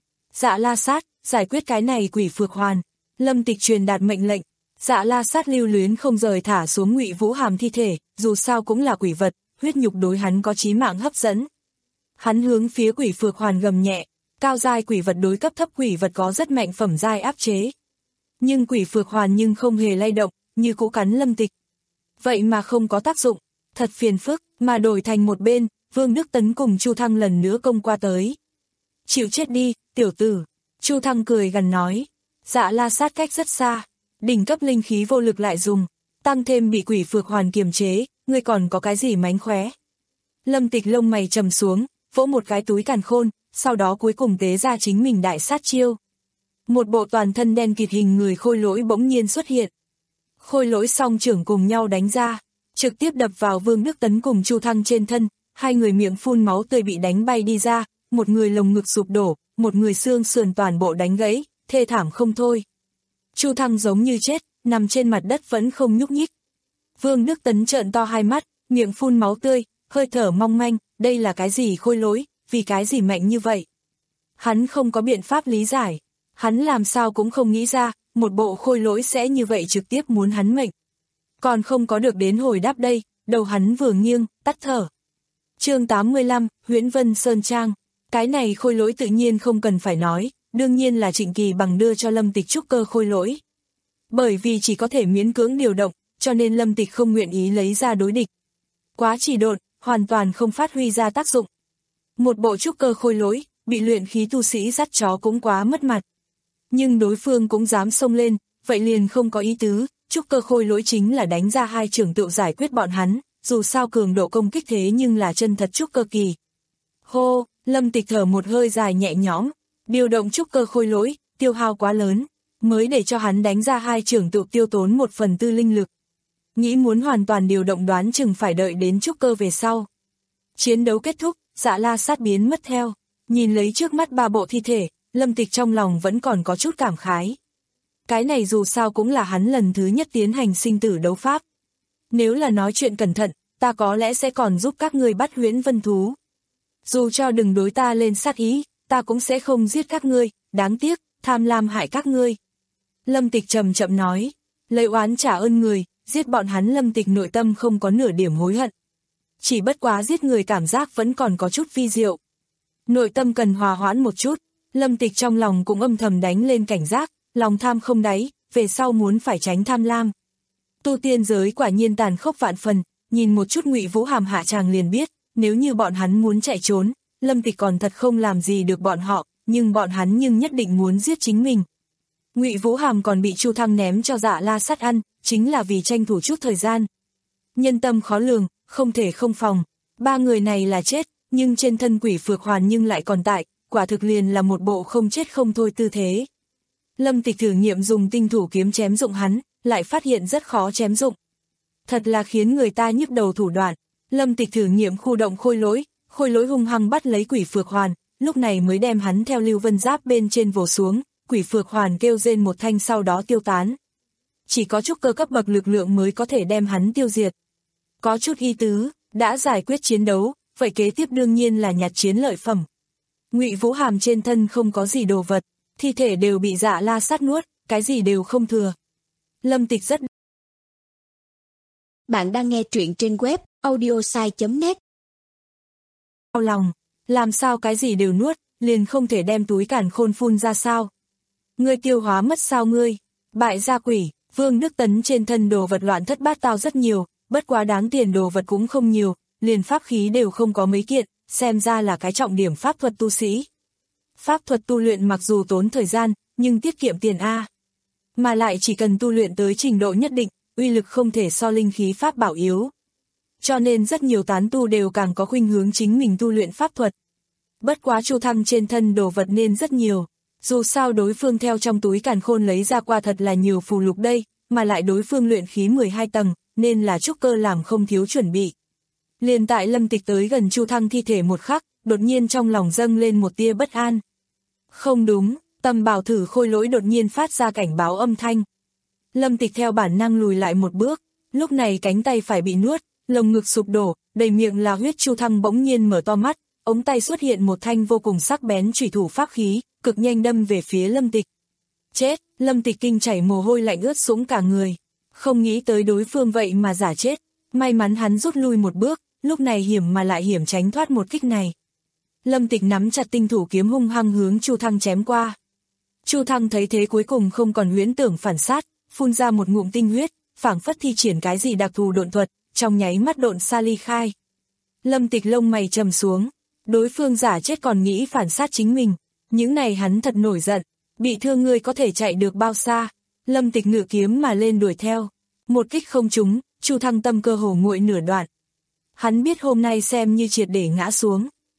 Dạ La Sát, giải quyết cái này Quỷ Phược Hoàn. Lâm Tịch truyền đạt mệnh lệnh. Dạ La Sát lưu luyến không rời thả xuống Ngụy Vũ Hàm thi thể, dù sao cũng là quỷ vật, huyết nhục đối hắn có chí mạng hấp dẫn. Hắn hướng phía Quỷ Phược Hoàn gầm nhẹ, cao giai quỷ vật đối cấp thấp quỷ vật có rất mạnh phẩm giai áp chế. Nhưng Quỷ Phược Hoàn nhưng không hề lay động, như cũ cắn Lâm Tịch. Vậy mà không có tác dụng, thật phiền phức, mà đổi thành một bên, Vương Đức Tấn cùng Chu Thăng lần nữa công qua tới. Chịu chết đi, tiểu tử. Chu Thăng cười gằn nói. Dạ La Sát cách rất xa, đỉnh cấp linh khí vô lực lại dùng, tăng thêm bị Quỷ Phược Hoàn kiềm chế, ngươi còn có cái gì mánh khóe. Lâm Tịch lông mày trầm xuống, vỗ một cái túi càn khôn, sau đó cuối cùng tế ra chính mình đại sát chiêu. Một bộ toàn thân đen kịt hình người khôi lỗi bỗng nhiên xuất hiện. Khôi lỗi song trưởng cùng nhau đánh ra, trực tiếp đập vào Vương Đức Tấn cùng Chu Thăng trên thân, hai người miệng phun máu tươi bị đánh bay đi ra, một người lồng ngực sụp đổ, một người xương sườn toàn bộ đánh gãy, thê thảm không thôi. Chu Thăng giống như chết, nằm trên mặt đất vẫn không nhúc nhích. Vương Đức Tấn trợn to hai mắt, miệng phun máu tươi, hơi thở mong manh, đây là cái gì khôi lỗi, vì cái gì mạnh như vậy? Hắn không có biện pháp lý giải, hắn làm sao cũng không nghĩ ra, một bộ khôi lỗi sẽ như vậy trực tiếp muốn hắn mệnh. Còn không có được đến hồi đáp đây, đầu hắn vừa nghiêng, tắt thở. Chương tám mươi lăm, Huyễn Vân Sơn Trang. Cái này khôi lỗi tự nhiên không cần phải nói, đương nhiên là Trịnh Kỳ Bằng đưa cho Lâm Tịch trúc cơ khôi lỗi. Bởi vì chỉ có thể miễn cưỡng điều động, cho nên Lâm Tịch không nguyện ý lấy ra đối địch. Quá chỉ độn, hoàn toàn không phát huy ra tác dụng. Một bộ trúc cơ khôi lỗi, bị luyện khí tu sĩ dắt chó cũng quá mất mặt. Nhưng đối phương cũng dám xông lên, vậy liền không có ý tứ, trúc cơ khôi lỗi chính là đánh ra hai trưởng tựu giải quyết bọn hắn, dù sao cường độ công kích thế nhưng là chân thật trúc cơ kỳ. Hô, Lâm Tịch thở một hơi dài nhẹ nhõm, điều động trúc cơ khôi lỗi, tiêu hao quá lớn, mới để cho hắn đánh ra hai trưởng tựu tiêu tốn một phần tư linh lực. Nghĩ muốn hoàn toàn điều động đoán chừng phải đợi đến trúc cơ về sau. Chiến đấu kết thúc, Dạ La Sát biến mất theo, nhìn lấy trước mắt ba bộ thi thể, Lâm Tịch trong lòng vẫn còn có chút cảm khái. Cái này dù sao cũng là hắn lần thứ nhất tiến hành sinh tử đấu pháp. Nếu là nói chuyện cẩn thận, ta có lẽ sẽ còn giúp các ngươi bắt Huyễn Vân thú. Dù cho đừng đối ta lên sát ý, ta cũng sẽ không giết các ngươi, đáng tiếc, tham lam hại các ngươi. Lâm Tịch chậm chậm nói, lấy oán trả ơn người, giết bọn hắn. Lâm Tịch nội tâm không có nửa điểm hối hận. Chỉ bất quá giết người cảm giác vẫn còn có chút vi diệu. Nội tâm cần hòa hoãn một chút, Lâm Tịch trong lòng cũng âm thầm đánh lên cảnh giác, lòng tham không đáy, về sau muốn phải tránh tham lam. Tu tiên giới quả nhiên tàn khốc vạn phần, nhìn một chút Ngụy Vũ Hàm hạ tràng liền biết, nếu như bọn hắn muốn chạy trốn, Lâm Tịch còn thật không làm gì được bọn họ, nhưng bọn hắn nhưng nhất định muốn giết chính mình. Ngụy Vũ Hàm còn bị Chu Thăng ném cho Dạ La Sát ăn, chính là vì tranh thủ chút thời gian. Nhân tâm khó lường, không thể không phòng, ba người này là chết, nhưng trên thân quỷ phược hoàn nhưng lại còn tại, quả thực liền là một bộ không chết không thôi tư thế. Lâm Tịch thử nghiệm dùng tinh thủ kiếm chém dụng hắn, lại phát hiện rất khó chém dụng. Thật là khiến người ta nhức đầu thủ đoạn. Lâm Tịch thử nghiệm khu động khôi lỗi, khôi lỗi hung hăng bắt lấy quỷ phược hoàn, lúc này mới đem hắn theo lưu vân giáp bên trên vồ xuống, quỷ phược hoàn kêu rên một thanh sau đó tiêu tán. Chỉ có trúc cơ cấp bậc lực lượng mới có thể đem hắn tiêu diệt. Có chút ý tứ, đã giải quyết chiến đấu, vậy kế tiếp đương nhiên là nhặt chiến lợi phẩm. Ngụy Vũ Hàm trên thân không có gì đồ vật, thi thể đều bị Dạ La Sát nuốt, cái gì đều không thừa. Lâm Tịch rất... Bạn đang nghe truyện trên web audiosai chấm net. Đau lòng, làm sao cái gì đều nuốt, liền không thể đem túi càn khôn phun ra sao? Ngươi tiêu hóa mất sao ngươi? Bại gia quỷ, Vương Đức Tấn trên thân đồ vật loạn thất bát tao rất nhiều, bất quá đáng tiền đồ vật cũng không nhiều, liền pháp khí đều không có mấy kiện, xem ra là cái trọng điểm pháp thuật tu sĩ. Pháp thuật tu luyện mặc dù tốn thời gian, nhưng tiết kiệm tiền A. Mà lại chỉ cần tu luyện tới trình độ nhất định, uy lực không thể so linh khí pháp bảo yếu. Cho nên rất nhiều tán tu đều càng có khuynh hướng chính mình tu luyện pháp thuật. Bất quá Chu Thăng trên thân đồ vật nên rất nhiều, dù sao đối phương theo trong túi càn khôn lấy ra qua thật là nhiều phù lục đây, mà lại đối phương luyện khí mười hai tầng, nên là trúc cơ làm không thiếu chuẩn bị. Liền tại Lâm Tịch tới gần Chu Thăng thi thể một khắc, đột nhiên trong lòng dâng lên một tia bất an. Không đúng, Tầm Bảo Thử khôi lỗi đột nhiên phát ra cảnh báo âm thanh. Lâm Tịch theo bản năng lùi lại một bước, lúc này cánh tay phải bị nuốt, lồng ngực sụp đổ, đầy miệng là huyết. Chu Thăng bỗng nhiên mở to mắt, ống tay xuất hiện một thanh vô cùng sắc bén chủy thủ pháp khí, cực nhanh đâm về phía Lâm Tịch. Chết, Lâm Tịch kinh chảy mồ hôi lạnh ướt sũng cả người, không nghĩ tới đối phương vậy mà giả chết, may mắn hắn rút lui một bước, lúc này hiểm mà lại hiểm tránh thoát một kích này. Lâm Tịch nắm chặt tinh thủ kiếm hung hăng hướng Chu Thăng chém qua. Chu Thăng thấy thế cuối cùng không còn huyễn tưởng phản sát, phun ra một ngụm tinh huyết, phảng phất thi triển cái gì đặc thù độn thuật, trong nháy mắt độn xa ly khai. Lâm Tịch lông mày trầm xuống, đối phương giả chết còn nghĩ phản sát chính mình, những này hắn thật nổi giận, bị thương ngươi có thể chạy được bao xa? Lâm Tịch ngự kiếm mà lên đuổi theo, một kích không trúng, Chu Thăng tâm cơ hồ nguội nửa đoạn. Hắn biết hôm nay xem như triệt để ngã xuống,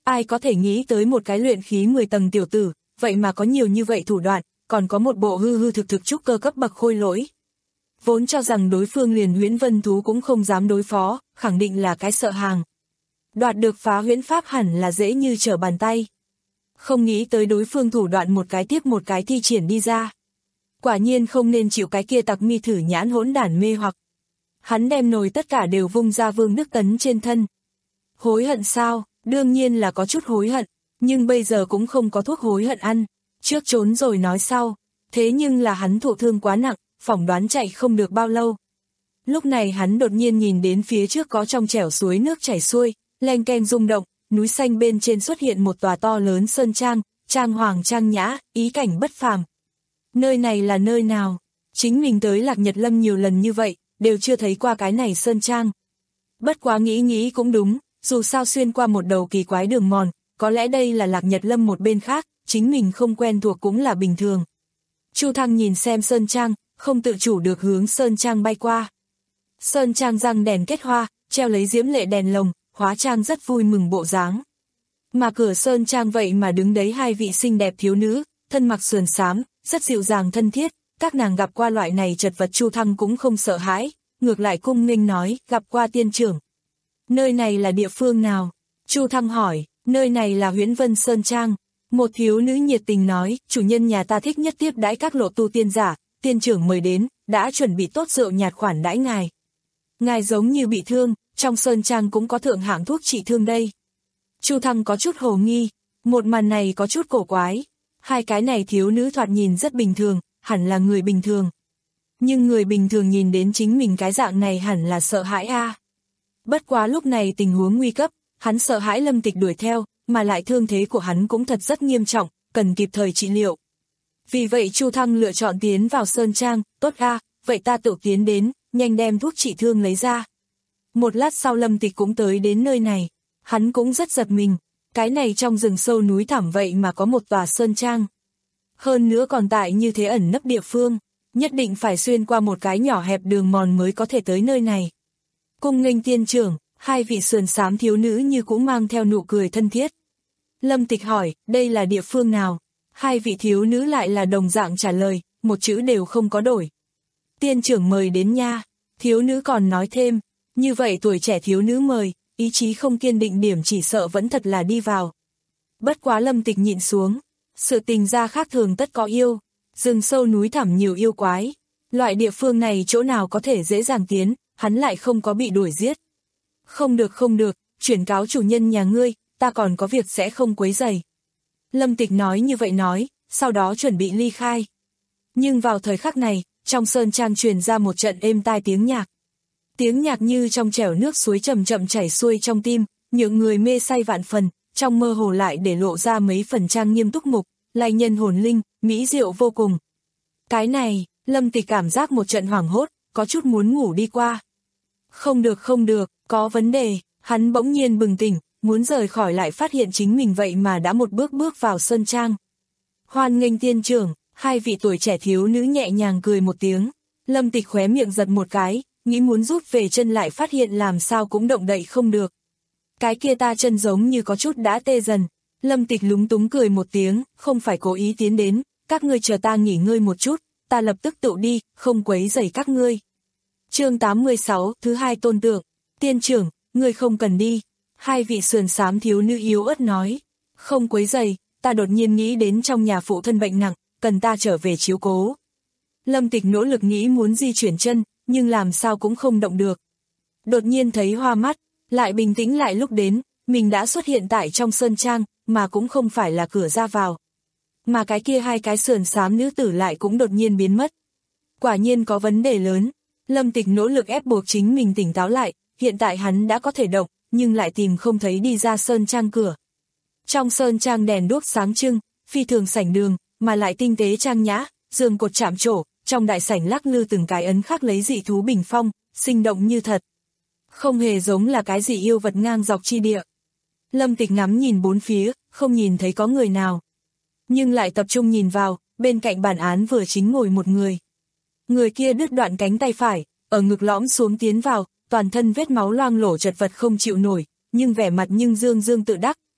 Ai có thể nghĩ tới một cái luyện khí mười tầng tiểu tử, vậy mà có nhiều như vậy thủ đoạn, còn có một bộ hư hư thực thực trúc cơ cấp bậc khôi lỗi. Vốn cho rằng đối phương liền huyễn vân thú cũng không dám đối phó, khẳng định là cái sợ hàng. Đoạt được phá huyễn pháp hẳn là dễ như trở bàn tay. Không nghĩ tới đối phương thủ đoạn một cái tiếp một cái thi triển đi ra. Quả nhiên không nên chịu cái kia tặc mi thử nhãn hỗn đản mê hoặc. Hắn đem nồi tất cả đều vung ra Vương Đức Tấn trên thân. Hối hận sao? Đương nhiên là có chút hối hận, nhưng bây giờ cũng không có thuốc hối hận ăn. Trước trốn rồi nói sau. Thế nhưng là hắn thụ thương quá nặng, phỏng đoán chạy không được bao lâu. Lúc này hắn đột nhiên nhìn đến phía trước có trong trẻo suối nước chảy xuôi, leng keng rung động, núi xanh bên trên xuất hiện một tòa to lớn sơn trang, trang hoàng trang nhã, ý cảnh bất phàm. Nơi này là nơi nào? Chính mình tới Lạc Nhật Lâm nhiều lần như vậy, đều chưa thấy qua cái này sơn trang. Bất quá nghĩ nghĩ cũng đúng, dù sao xuyên qua một đầu kỳ quái đường mòn, có lẽ đây là Lạc Nhật Lâm một bên khác, chính mình không quen thuộc cũng là bình thường. Chu Thăng nhìn xem sơn trang, không tự chủ được hướng sơn trang bay qua. Sơn trang răng đèn kết hoa, treo lấy diễm lệ đèn lồng, hóa trang rất vui mừng bộ dáng. Mà cửa sơn trang vậy mà đứng đấy hai vị xinh đẹp thiếu nữ, thân mặc sườn xám, rất dịu dàng thân thiết, các nàng gặp qua loại này chật vật Chu Thăng cũng không sợ hãi, ngược lại cung nghênh nói, gặp qua tiên trưởng. Nơi này là địa phương nào? Chu Thăng hỏi, nơi này là Huyễn Vân Sơn Trang. Một thiếu nữ nhiệt tình nói, chủ nhân nhà ta thích nhất tiếp đãi các lộ tu tiên giả, tiên trưởng mời đến, đã chuẩn bị tốt rượu nhạt khoản đãi ngài. Ngài giống như bị thương, trong Sơn Trang cũng có thượng hạng thuốc trị thương đây. Chu Thăng có chút hồ nghi, một màn này có chút cổ quái. Hai cái này thiếu nữ thoạt nhìn rất bình thường, hẳn là người bình thường. Nhưng người bình thường nhìn đến chính mình cái dạng này hẳn là sợ hãi a. Bất quá lúc này tình huống nguy cấp, hắn sợ hãi Lâm Tịch đuổi theo, mà lại thương thế của hắn cũng thật rất nghiêm trọng, cần kịp thời trị liệu. Vì vậy Chu Thăng lựa chọn tiến vào Sơn Trang, tốt a, vậy ta tự tiến đến, nhanh đem thuốc trị thương lấy ra. Một lát sau Lâm Tịch cũng tới đến nơi này, hắn cũng rất giật mình, cái này trong rừng sâu núi thẳm vậy mà có một tòa Sơn Trang. Hơn nữa còn tại như thế ẩn nấp địa phương, nhất định phải xuyên qua một cái nhỏ hẹp đường mòn mới có thể tới nơi này. Cung nghênh tiên trưởng, hai vị sườn xám thiếu nữ như cũng mang theo nụ cười thân thiết. Lâm Tịch hỏi, đây là địa phương nào? Hai vị thiếu nữ lại là đồng dạng trả lời, một chữ đều không có đổi. Tiên trưởng mời đến nha. Thiếu nữ còn nói thêm, như vậy tuổi trẻ thiếu nữ mời, ý chí không kiên định điểm chỉ sợ vẫn thật là đi vào. Bất quá Lâm Tịch nhịn xuống, sự tình ra khác thường tất có yêu, rừng sâu núi thẳm nhiều yêu quái. Loại địa phương này chỗ nào có thể dễ dàng tiến, hắn lại không có bị đuổi giết. Không được không được, chuyển cáo chủ nhân nhà ngươi, ta còn có việc sẽ không quấy rầy. Lâm Tịch nói như vậy nói, sau đó chuẩn bị ly khai. Nhưng vào thời khắc này, trong sơn trang truyền ra một trận êm tai tiếng nhạc. Tiếng nhạc như trong trẻo nước suối chậm chậm chảy xuôi trong tim, những người mê say vạn phần, trong mơ hồ lại để lộ ra mấy phần trang nghiêm túc mục, lai nhân hồn linh, mỹ diệu vô cùng. Cái này, Lâm Tịch cảm giác một trận hoảng hốt, có chút muốn ngủ đi qua. Không được không được, có vấn đề, hắn bỗng nhiên bừng tỉnh, muốn rời khỏi lại phát hiện chính mình vậy mà đã một bước bước vào sơn trang. Hoan nghênh tiên trưởng, hai vị tuổi trẻ thiếu nữ nhẹ nhàng cười một tiếng, Lâm Tịch khóe miệng giật một cái, nghĩ muốn rút về chân lại phát hiện làm sao cũng động đậy không được. Cái kia ta chân giống như có chút đã tê dần, Lâm Tịch lúng túng cười một tiếng, không phải cố ý tiến đến, các ngươi chờ ta nghỉ ngơi một chút, ta lập tức tự đi, không quấy rầy các ngươi. Chương tám mươi sáu, thứ hai tôn tượng, tiên trưởng, ngươi không cần đi. Hai vị sườn xám thiếu nữ yếu ớt nói, không quấy rầy, ta đột nhiên nghĩ đến trong nhà phụ thân bệnh nặng, cần ta trở về chiếu cố. Lâm Tịch nỗ lực nghĩ muốn di chuyển chân, nhưng làm sao cũng không động được. Đột nhiên thấy hoa mắt, lại bình tĩnh lại lúc đến, mình đã xuất hiện tại trong sơn trang, mà cũng không phải là cửa ra vào. Mà cái kia hai cái sườn xám nữ tử lại cũng đột nhiên biến mất. Quả nhiên có vấn đề lớn, Lâm Tịch nỗ lực ép buộc chính mình tỉnh táo lại, hiện tại hắn đã có thể động, nhưng lại tìm không thấy đi ra sơn trang cửa. Trong sơn trang đèn đuốc sáng trưng, phi thường sảnh đường, mà lại tinh tế trang nhã, giường cột chạm trổ, trong đại sảnh lắc lư từng cái ấn khắc lấy dị thú bình phong, sinh động như thật. Không hề giống là cái gì yêu vật ngang dọc chi địa. Lâm Tịch ngắm nhìn bốn phía, không nhìn thấy có người nào. Nhưng lại tập trung nhìn vào, bên cạnh bản án vừa chính ngồi một người. Người kia đứt đoạn cánh tay phải, ở ngực lõm xuống tiến vào, toàn thân vết máu loang lổ chật vật không chịu nổi, nhưng vẻ mặt nhưng dương dương tự đắc,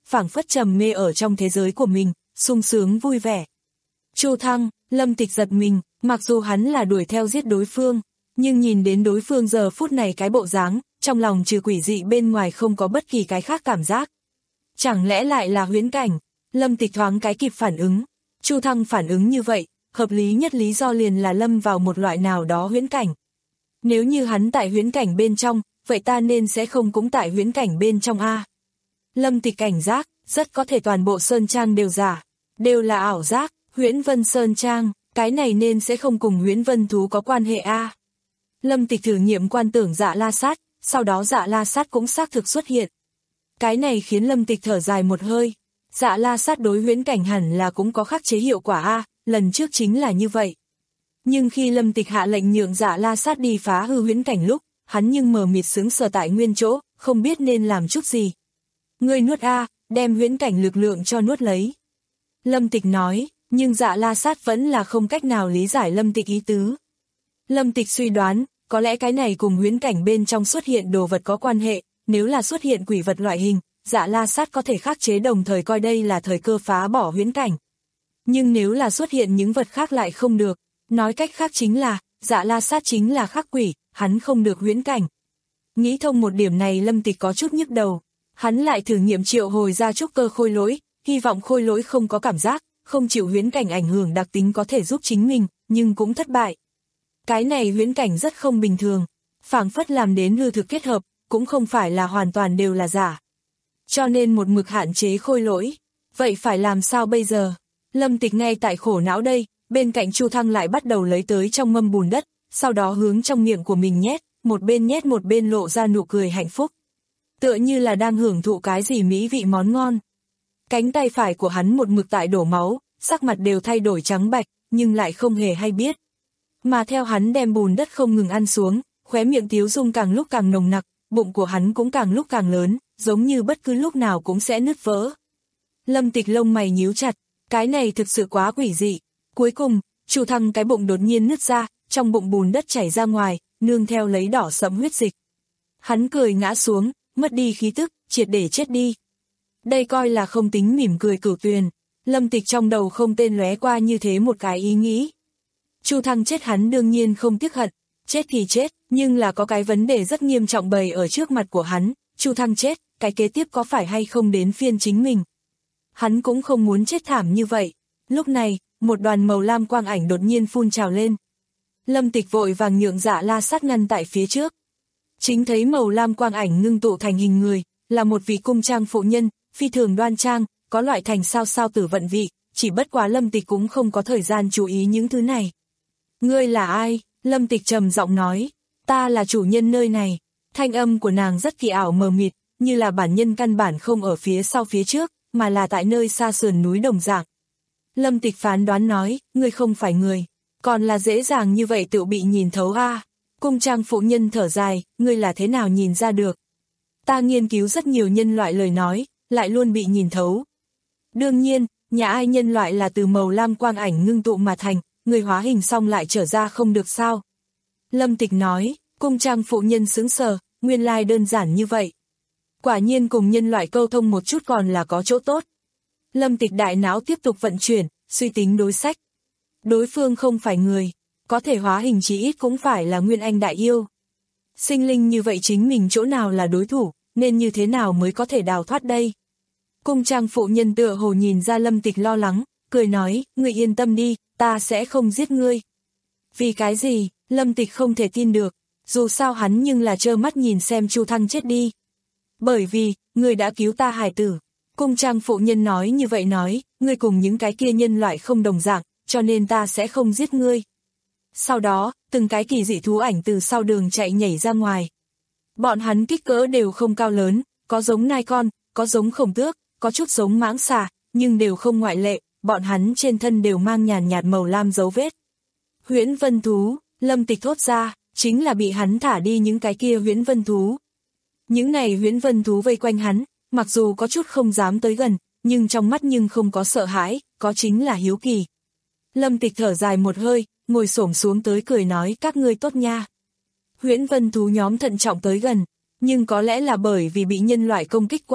phảng phất trầm mê ở trong thế giới của mình, sung sướng vui vẻ. Chu Thăng, Lâm Tịch giật mình, mặc dù hắn là đuổi theo giết đối phương, nhưng nhìn đến đối phương giờ phút này cái bộ dáng, trong lòng trừ quỷ dị bên ngoài không có bất kỳ cái khác cảm giác. Chẳng lẽ lại là huyễn cảnh? Lâm Tịch thoáng cái kịp phản ứng. Chu Thăng phản ứng như vậy, hợp lý nhất lý do liền là lâm vào một loại nào đó huyễn cảnh. Nếu như hắn tại huyễn cảnh bên trong, vậy ta nên sẽ không cũng tại huyễn cảnh bên trong a. Lâm Tịch cảnh giác, rất có thể toàn bộ sơn trang đều giả, đều là ảo giác, Huyễn Vân Sơn Trang, cái này nên sẽ không cùng Huyễn Vân thú có quan hệ a. Lâm Tịch thử nghiệm quan tưởng Dạ La Sát, sau đó Dạ La Sát cũng xác thực xuất hiện. Cái này khiến Lâm Tịch thở dài một hơi. Dạ La Sát đối huyễn cảnh hẳn là cũng có khắc chế hiệu quả a, lần trước chính là như vậy. Nhưng khi Lâm Tịch hạ lệnh nhượng Dạ La Sát đi phá hư huyễn cảnh lúc, hắn nhưng mờ mịt sững sờ tại nguyên chỗ, không biết nên làm chút gì. Ngươi nuốt a, đem huyễn cảnh lực lượng cho nuốt lấy. Lâm Tịch nói, nhưng Dạ La Sát vẫn là không cách nào lý giải Lâm Tịch ý tứ. Lâm Tịch suy đoán, có lẽ cái này cùng huyễn cảnh bên trong xuất hiện đồ vật có quan hệ, nếu là xuất hiện quỷ vật loại hình, Dạ La Sát có thể khắc chế đồng thời coi đây là thời cơ phá bỏ huyễn cảnh. Nhưng nếu là xuất hiện những vật khác lại không được, nói cách khác chính là, Dạ La Sát chính là khắc quỷ, hắn không được huyễn cảnh. Nghĩ thông một điểm này Lâm Tịch có chút nhức đầu, hắn lại thử nghiệm triệu hồi ra trúc cơ khôi lỗi, hy vọng khôi lỗi không có cảm giác, không chịu huyễn cảnh ảnh hưởng đặc tính có thể giúp chính mình, nhưng cũng thất bại. Cái này huyễn cảnh rất không bình thường, phảng phất làm đến hư thực kết hợp, cũng không phải là hoàn toàn đều là giả. Cho nên một mực hạn chế khôi lỗi, vậy phải làm sao bây giờ? Lâm Tịch ngay tại khổ não đây, bên cạnh Chu Thăng lại bắt đầu lấy tới trong mâm bùn đất, sau đó hướng trong miệng của mình nhét, một bên nhét một bên lộ ra nụ cười hạnh phúc. Tựa như là đang hưởng thụ cái gì mỹ vị món ngon. Cánh tay phải của hắn một mực tại đổ máu, sắc mặt đều thay đổi trắng bạch, nhưng lại không hề hay biết. Mà theo hắn đem bùn đất không ngừng ăn xuống, khóe miệng tiếu dung càng lúc càng nồng nặc, bụng của hắn cũng càng lúc càng lớn, giống như bất cứ lúc nào cũng sẽ nứt vỡ. Lâm Tịch lông mày nhíu chặt, cái này thực sự quá quỷ dị. Cuối cùng, Chu Thăng cái bụng đột nhiên nứt ra, trong bụng bùn đất chảy ra ngoài, nương theo lấy đỏ sẫm huyết dịch. Hắn cười ngã xuống, mất đi khí tức, triệt để chết đi. Đây coi là không tính mỉm cười cửu tuyền. Lâm Tịch trong đầu không tên lóe qua như thế một cái ý nghĩ. Chu Thăng chết hắn đương nhiên không tiếc hận, chết thì chết, nhưng là có cái vấn đề rất nghiêm trọng bày ở trước mặt của hắn, Chu Thăng chết, cái kế tiếp có phải hay không đến phiên chính mình. Hắn cũng không muốn chết thảm như vậy. Lúc này, một đoàn màu lam quang ảnh đột nhiên phun trào lên. Lâm Tịch vội vàng nhượng Dạ La Sát ngăn tại phía trước. Chính thấy màu lam quang ảnh ngưng tụ thành hình người, là một vị cung trang phụ nhân, phi thường đoan trang, có loại thành sao sao tử vận vị, chỉ bất quá Lâm Tịch cũng không có thời gian chú ý những thứ này. Ngươi là ai? Lâm Tịch trầm giọng nói, ta là chủ nhân nơi này. Thanh âm của nàng rất kỳ ảo mờ mịt, như là bản nhân căn bản không ở phía sau phía trước, mà là tại nơi xa sườn núi đồng dạng. Lâm Tịch phán đoán nói, ngươi không phải người, còn là dễ dàng như vậy tự bị nhìn thấu a. À. Cung trang phụ nhân thở dài, ngươi là thế nào nhìn ra được? Ta nghiên cứu rất nhiều nhân loại lời nói, lại luôn bị nhìn thấu. Đương nhiên, nhà ai nhân loại là từ màu lam quang ảnh ngưng tụ mà thành, người hóa hình xong lại trở ra không được sao? Lâm Tịch nói, cung trang phụ nhân sững sờ, nguyên lai đơn giản như vậy. Quả nhiên cùng nhân loại câu thông một chút còn là có chỗ tốt. Lâm Tịch đại não tiếp tục vận chuyển, suy tính đối sách. Đối phương không phải người, có thể hóa hình chí ít cũng phải là nguyên anh đại yêu. Sinh linh như vậy chính mình chỗ nào là đối thủ, nên như thế nào mới có thể đào thoát đây? Cung trang phụ nhân tựa hồ nhìn ra Lâm Tịch lo lắng, cười nói, ngươi yên tâm đi, ta sẽ không giết ngươi. Vì cái gì? Lâm Tịch không thể tin được, dù sao hắn nhưng là trơ mắt nhìn xem Chu Thăng chết đi. Bởi vì, ngươi đã cứu ta hài tử. Cung trang phụ nhân nói như vậy nói, ngươi cùng những cái kia nhân loại không đồng dạng, cho nên ta sẽ không giết ngươi. Sau đó, từng cái kỳ dị thú ảnh từ sau đường chạy nhảy ra ngoài. Bọn hắn kích cỡ đều không cao lớn, có giống nai con, có giống khổng tước, có chút giống mãng xà, nhưng đều không ngoại lệ, bọn hắn trên thân đều mang nhàn nhạt màu lam dấu vết. Huyễn vân thú, Lâm Tịch thốt ra, chính là bị hắn thả đi những cái kia huyễn vân thú. Những này huyễn vân thú vây quanh hắn, mặc dù có chút không dám tới gần, nhưng trong mắt nhưng không có sợ hãi, có chính là hiếu kỳ. Lâm Tịch thở dài một hơi, ngồi xổm xuống tới cười nói các ngươi tốt nha. Huyễn vân thú nhóm thận trọng tới gần, nhưng có lẽ là bởi vì bị nhân loại công kích qua,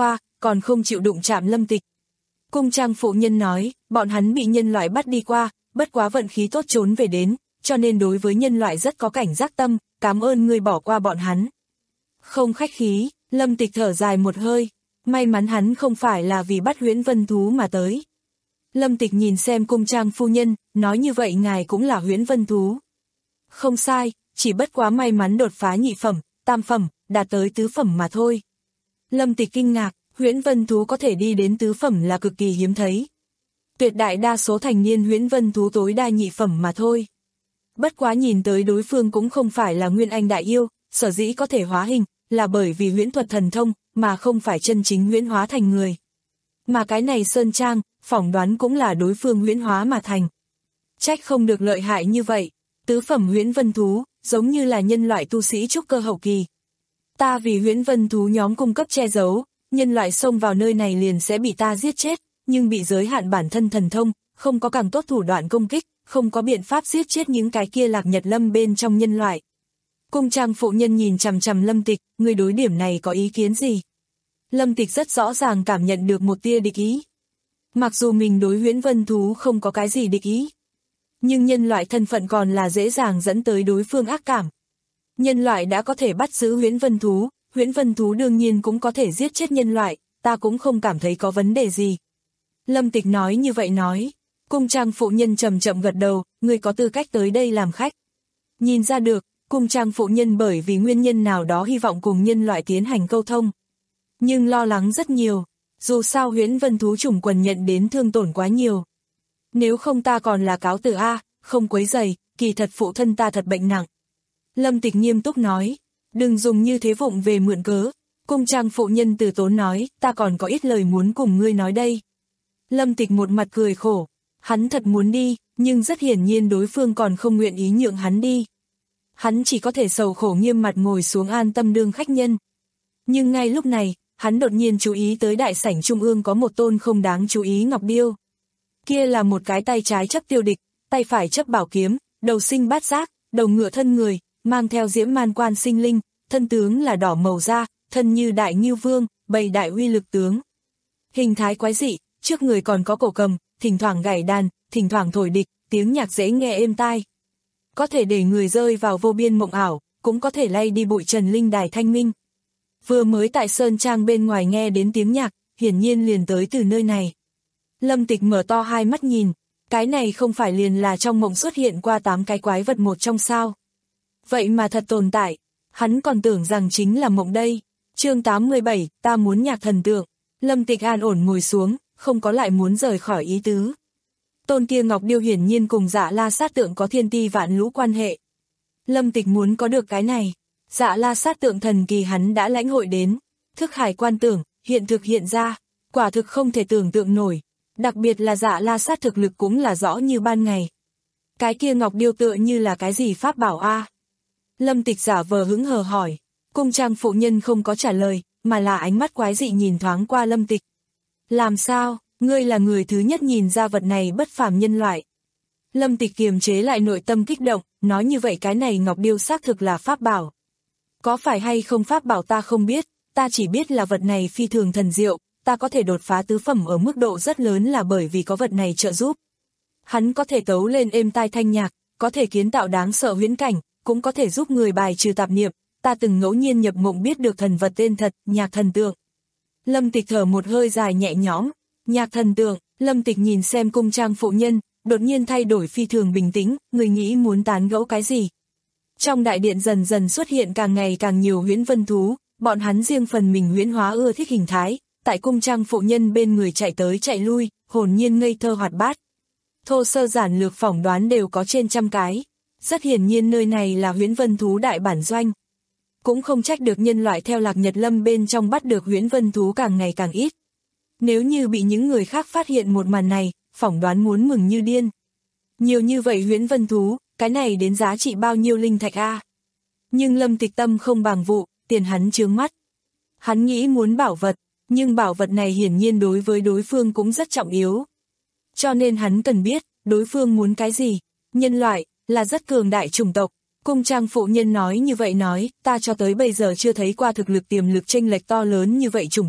còn không chịu đụng chạm Lâm Tịch. Cung trang phụ nhân nói, bọn hắn bị nhân loại bắt đi qua, bất quá vận khí tốt trốn về đến, cho nên đối với nhân loại rất có cảnh giác tâm, cảm ơn ngươi bỏ qua bọn hắn. Không khách khí, Lâm Tịch thở dài một hơi, may mắn hắn không phải là vì bắt huyễn vân thú mà tới. Lâm Tịch nhìn xem cung trang phu nhân, nói như vậy ngài cũng là huyễn vân thú. Không sai, chỉ bất quá may mắn đột phá nhị phẩm, tam phẩm, đạt tới tứ phẩm mà thôi. Lâm Tịch kinh ngạc, huyễn vân thú có thể đi đến tứ phẩm là cực kỳ hiếm thấy. Tuyệt đại đa số thành niên huyễn vân thú tối đa nhị phẩm mà thôi. Bất quá nhìn tới đối phương cũng không phải là nguyên anh đại yêu, sở dĩ có thể hóa hình, là bởi vì huyễn thuật thần thông, mà không phải chân chính huyễn hóa thành người. Mà cái này sơn trang, phỏng đoán cũng là đối phương huyễn hóa mà thành. Trách không được lợi hại như vậy, tứ phẩm huyễn vân thú, giống như là nhân loại tu sĩ trúc cơ hậu kỳ. Ta vì huyễn vân thú nhóm cung cấp che giấu, nhân loại xông vào nơi này liền sẽ bị ta giết chết, nhưng bị giới hạn bản thân thần thông, không có càng tốt thủ đoạn công kích, không có biện pháp giết chết những cái kia Lạc Nhật Lâm bên trong nhân loại. Cung trang phụ nhân nhìn chằm chằm Lâm Tịch, người đối điểm này có ý kiến gì? Lâm Tịch rất rõ ràng cảm nhận được một tia địch ý. Mặc dù mình đối huyễn vân thú không có cái gì địch ý, nhưng nhân loại thân phận còn là dễ dàng dẫn tới đối phương ác cảm. Nhân loại đã có thể bắt giữ huyễn vân thú, huyễn vân thú đương nhiên cũng có thể giết chết nhân loại, ta cũng không cảm thấy có vấn đề gì. Lâm Tịch nói như vậy nói, cung trang phụ nhân chậm chậm gật đầu, người có tư cách tới đây làm khách. Nhìn ra được, cung trang phụ nhân bởi vì nguyên nhân nào đó hy vọng cùng nhân loại tiến hành câu thông. Nhưng lo lắng rất nhiều, dù sao huyễn vân thú chủng quần nhận đến thương tổn quá nhiều. Nếu không ta còn là cáo từ A, không quấy rầy, kỳ thật phụ thân ta thật bệnh nặng. Lâm Tịch nghiêm túc nói, đừng dùng như thế vụng về mượn cớ. Cung trang phụ nhân từ tốn nói, ta còn có ít lời muốn cùng ngươi nói đây. Lâm Tịch một mặt cười khổ, hắn thật muốn đi, nhưng rất hiển nhiên đối phương còn không nguyện ý nhượng hắn đi. Hắn chỉ có thể sầu khổ nghiêm mặt ngồi xuống an tâm đương khách nhân. Nhưng ngay lúc này, hắn đột nhiên chú ý tới đại sảnh trung ương có một tôn không đáng chú ý ngọc điêu. Kia là một cái tay trái chấp tiêu địch, tay phải chấp bảo kiếm, đầu sinh bát giác, đầu ngựa thân người, mang theo diễm man quan sinh linh, thân tướng là đỏ màu da, thân như đại ngưu vương, bầy đại uy lực tướng. Hình thái quái dị, trước người còn có cổ cầm, thỉnh thoảng gảy đàn, thỉnh thoảng thổi địch, tiếng nhạc dễ nghe êm tai. Có thể để người rơi vào vô biên mộng ảo, cũng có thể lay đi bụi trần linh đài thanh minh. Vừa mới tại sơn trang bên ngoài nghe đến tiếng nhạc, hiển nhiên liền tới từ nơi này. Lâm Tịch mở to hai mắt nhìn, cái này không phải liền là trong mộng xuất hiện qua tám cái quái vật một trong sao. Vậy mà thật tồn tại, hắn còn tưởng rằng chính là mộng đây. Chương tám mươi bảy, ta muốn nhạc thần tượng. Lâm Tịch an ổn ngồi xuống, không có lại muốn rời khỏi ý tứ. Tôn kia ngọc điêu hiển nhiên cùng Dạ La Sát tượng có thiên ti vạn lũ quan hệ. Lâm Tịch muốn có được cái này. Dạ La Sát tượng thần kỳ hắn đã lãnh hội đến, thức hải quan tưởng, hiện thực hiện ra, quả thực không thể tưởng tượng nổi. Đặc biệt là Dạ La Sát thực lực cũng là rõ như ban ngày. Cái kia ngọc điêu tựa như là cái gì pháp bảo a? Lâm Tịch giả vờ hững hờ hỏi. Cung trang phụ nhân không có trả lời, mà là ánh mắt quái dị nhìn thoáng qua Lâm Tịch. Làm sao, ngươi là người thứ nhất nhìn ra vật này bất phàm nhân loại. Lâm Tịch kiềm chế lại nội tâm kích động, nói như vậy cái này ngọc điêu xác thực là pháp bảo. Có phải hay không pháp bảo ta không biết, ta chỉ biết là vật này phi thường thần diệu, ta có thể đột phá tứ phẩm ở mức độ rất lớn là bởi vì có vật này trợ giúp. Hắn có thể tấu lên êm tai thanh nhạc, có thể kiến tạo đáng sợ huyễn cảnh, cũng có thể giúp người bài trừ tạp niệm, ta từng ngẫu nhiên nhập mộng biết được thần vật tên thật, nhạc thần tượng. Lâm Tịch thở một hơi dài nhẹ nhõm, nhạc thần tượng, Lâm Tịch nhìn xem cung trang phụ nhân, đột nhiên thay đổi phi thường bình tĩnh, người nghĩ muốn tán gẫu cái gì. Trong đại điện dần dần xuất hiện càng ngày càng nhiều huyễn vân thú, bọn hắn riêng phần mình huyễn hóa ưa thích hình thái, tại cung trang phụ nhân bên người chạy tới chạy lui, hồn nhiên ngây thơ hoạt bát. Thô sơ giản lược phỏng đoán đều có trên trăm cái, rất hiển nhiên nơi này là huyễn vân thú đại bản doanh. Cũng không trách được nhân loại theo Lạc Nhật Lâm bên trong bắt được huyễn vân thú càng ngày càng ít. Nếu như bị những người khác phát hiện một màn này, phỏng đoán muốn mừng như điên. Nhiều như vậy huyễn vân thú, cái này đến giá trị bao nhiêu linh thạch a? Nhưng Lâm Tịch tâm không bàng vụ, tiền hắn chướng mắt. Hắn nghĩ muốn bảo vật, nhưng bảo vật này hiển nhiên đối với đối phương cũng rất trọng yếu. Cho nên hắn cần biết, đối phương muốn cái gì. Nhân loại, là rất cường đại chủng tộc. Cung trang phụ nhân nói như vậy nói, ta cho tới bây giờ chưa thấy qua thực lực tiềm lực chênh lệch to lớn như vậy chủng tộc,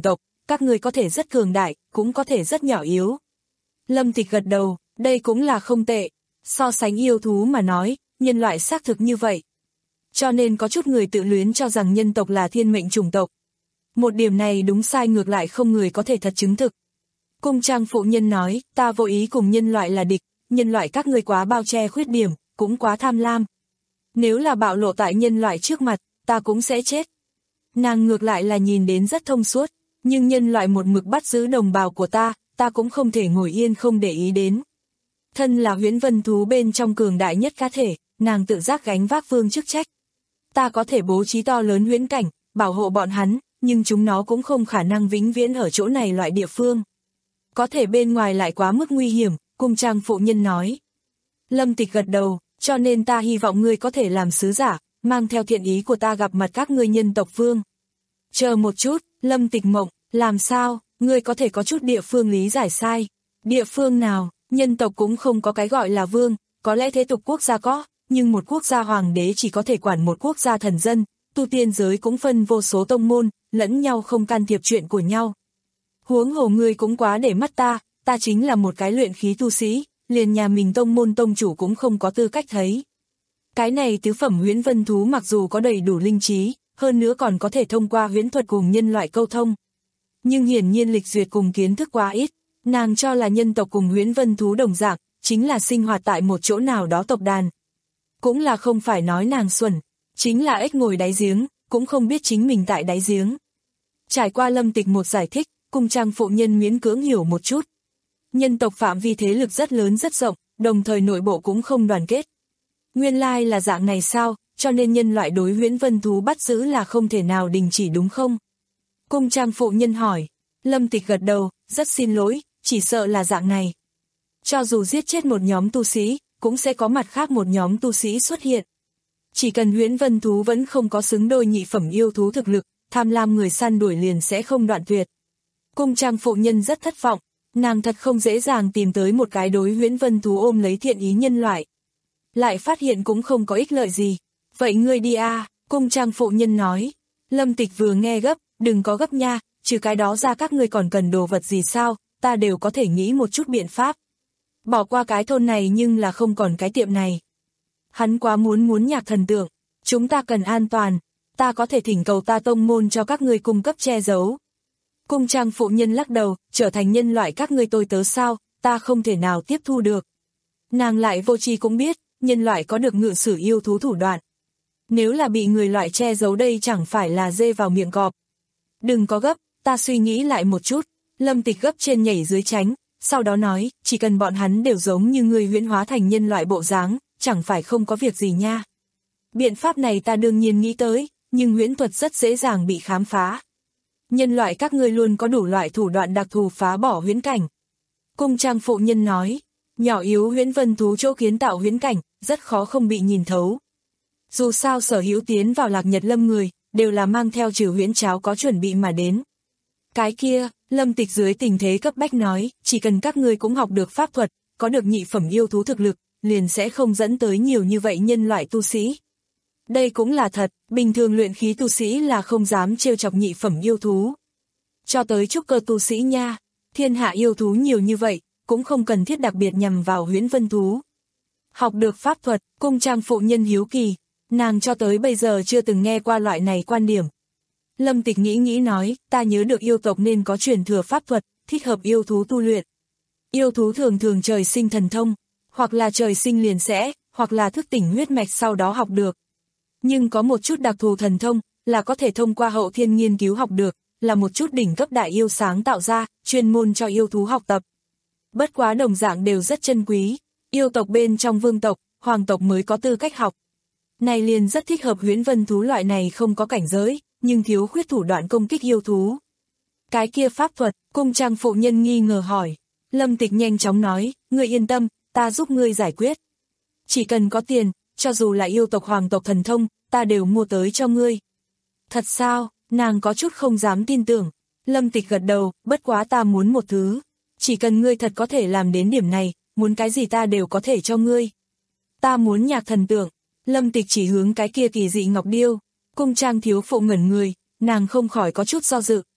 các ngươi có thể rất cường đại, cũng có thể rất nhỏ yếu. Lâm Tịch gật đầu, đây cũng là không tệ. So sánh yêu thú mà nói, nhân loại xác thực như vậy. Cho nên có chút người tự luyến cho rằng nhân tộc là thiên mệnh chủng tộc. Một điểm này đúng sai ngược lại không người có thể thật chứng thực. Cung trang phụ nhân nói, ta vô ý cùng nhân loại là địch, nhân loại các ngươi quá bao che khuyết điểm, cũng quá tham lam. Nếu là bạo lộ tại nhân loại trước mặt, ta cũng sẽ chết. Nàng ngược lại là nhìn đến rất thông suốt, nhưng nhân loại một mực bắt giữ đồng bào của ta, ta cũng không thể ngồi yên không để ý đến. Thân là huyễn vân thú bên trong cường đại nhất cá thể, nàng tự giác gánh vác vương chức trách. Ta có thể bố trí to lớn huyễn cảnh, bảo hộ bọn hắn, nhưng chúng nó cũng không khả năng vĩnh viễn ở chỗ này loại địa phương. Có thể bên ngoài lại quá mức nguy hiểm, cung trang phụ nhân nói. Lâm Tịch gật đầu, cho nên ta hy vọng ngươi có thể làm sứ giả, mang theo thiện ý của ta gặp mặt các ngươi nhân tộc vương. Chờ một chút, Lâm Tịch mộng, làm sao, ngươi có thể có chút địa phương lý giải sai. Địa phương nào, nhân tộc cũng không có cái gọi là vương, có lẽ thế tục quốc gia có, nhưng một quốc gia hoàng đế chỉ có thể quản một quốc gia thần dân, tu tiên giới cũng phân vô số tông môn, lẫn nhau không can thiệp chuyện của nhau. Huống hồ ngươi cũng quá để mắt ta, ta chính là một cái luyện khí tu sĩ, liền nhà mình tông môn tông chủ cũng không có tư cách thấy. Cái này tứ phẩm huyễn vân thú mặc dù có đầy đủ linh trí, hơn nữa còn có thể thông qua huyễn thuật cùng nhân loại câu thông. Nhưng hiển nhiên lịch duyệt cùng kiến thức quá ít, nàng cho là nhân tộc cùng huyễn vân thú đồng dạng, chính là sinh hoạt tại một chỗ nào đó tộc đàn. Cũng là không phải nói nàng xuẩn, chính là ếch ngồi đáy giếng, cũng không biết chính mình tại đáy giếng. Trải qua Lâm Tịch một giải thích, cung trang phụ nhân miễn cưỡng hiểu một chút. Nhân tộc phạm vi thế lực rất lớn rất rộng, đồng thời nội bộ cũng không đoàn kết. Nguyên lai là dạng này sao, cho nên nhân loại đối huyễn vân thú bắt giữ là không thể nào đình chỉ đúng không? Cung trang phụ nhân hỏi. Lâm Tịch gật đầu, rất xin lỗi, chỉ sợ là dạng này. Cho dù giết chết một nhóm tu sĩ, cũng sẽ có mặt khác một nhóm tu sĩ xuất hiện. Chỉ cần huyễn vân thú vẫn không có xứng đôi nhị phẩm yêu thú thực lực, tham lam người săn đuổi liền sẽ không đoạn tuyệt. Cung trang phụ nhân rất thất vọng, nàng thật không dễ dàng tìm tới một cái đối huyễn vân thú ôm lấy thiện ý nhân loại. Lại phát hiện cũng không có ích lợi gì. Vậy ngươi đi à, cung trang phụ nhân nói. Lâm Tịch vừa nghe gấp, đừng có gấp nha, trừ cái đó ra các ngươi còn cần đồ vật gì sao, ta đều có thể nghĩ một chút biện pháp. Bỏ qua cái thôn này nhưng là không còn cái tiệm này. Hắn quá muốn muốn nhạc thần tượng, chúng ta cần an toàn, ta có thể thỉnh cầu ta tông môn cho các ngươi cung cấp che giấu. Cung trang phụ nhân lắc đầu, trở thành nhân loại các ngươi tôi tớ sao, ta không thể nào tiếp thu được. Nàng lại vô tri cũng biết, nhân loại có được ngự sử yêu thú thủ đoạn. Nếu là bị người loại che giấu đây chẳng phải là dê vào miệng cọp. Đừng có gấp, ta suy nghĩ lại một chút. Lâm Tịch gấp trên nhảy dưới tránh, sau đó nói, chỉ cần bọn hắn đều giống như người huyễn hóa thành nhân loại bộ dáng, chẳng phải không có việc gì nha. Biện pháp này ta đương nhiên nghĩ tới, nhưng huyễn thuật rất dễ dàng bị khám phá. Nhân loại các ngươi luôn có đủ loại thủ đoạn đặc thù phá bỏ huyễn cảnh. Cung trang phụ nhân nói, nhỏ yếu huyễn vân thú chỗ kiến tạo huyễn cảnh, rất khó không bị nhìn thấu. Dù sao sở hữu tiến vào Lạc Nhật Lâm người, đều là mang theo trừ huyễn cháo có chuẩn bị mà đến. Cái kia, Lâm Tịch dưới tình thế cấp bách nói, chỉ cần các ngươi cũng học được pháp thuật, có được nhị phẩm yêu thú thực lực, liền sẽ không dẫn tới nhiều như vậy nhân loại tu sĩ. Đây cũng là thật, bình thường luyện khí tu sĩ là không dám trêu chọc nhị phẩm yêu thú. Cho tới trúc cơ tu sĩ nha, thiên hạ yêu thú nhiều như vậy, cũng không cần thiết đặc biệt nhằm vào huyễn vân thú. Học được pháp thuật, cung trang phụ nhân hiếu kỳ, nàng cho tới bây giờ chưa từng nghe qua loại này quan điểm. Lâm Tịch nghĩ nghĩ nói, ta nhớ được yêu tộc nên có truyền thừa pháp thuật, thích hợp yêu thú tu luyện. Yêu thú thường thường trời sinh thần thông, hoặc là trời sinh liền sẽ, hoặc là thức tỉnh huyết mạch sau đó học được. Nhưng có một chút đặc thù thần thông, là có thể thông qua hậu thiên nghiên cứu học được, là một chút đỉnh cấp đại yêu sáng tạo ra, chuyên môn cho yêu thú học tập. Bất quá đồng dạng đều rất chân quý, yêu tộc bên trong vương tộc, hoàng tộc mới có tư cách học. Này liền rất thích hợp huyễn vân thú loại này không có cảnh giới, nhưng thiếu khuyết thủ đoạn công kích yêu thú. Cái kia pháp thuật, cung trang phụ nhân nghi ngờ hỏi. Lâm Tịch nhanh chóng nói, ngươi yên tâm, ta giúp ngươi giải quyết. Chỉ cần có tiền, cho dù là yêu tộc hoàng tộc thần thông, ta đều mua tới cho ngươi. Thật sao, nàng có chút không dám tin tưởng. Lâm Tịch gật đầu, bất quá ta muốn một thứ. Chỉ cần ngươi thật có thể làm đến điểm này, muốn cái gì ta đều có thể cho ngươi. Ta muốn nhạc thần tượng. Lâm Tịch chỉ hướng cái kia kỳ dị ngọc điêu. Cung trang thiếu phụ ngẩn người, nàng không khỏi có chút do dự,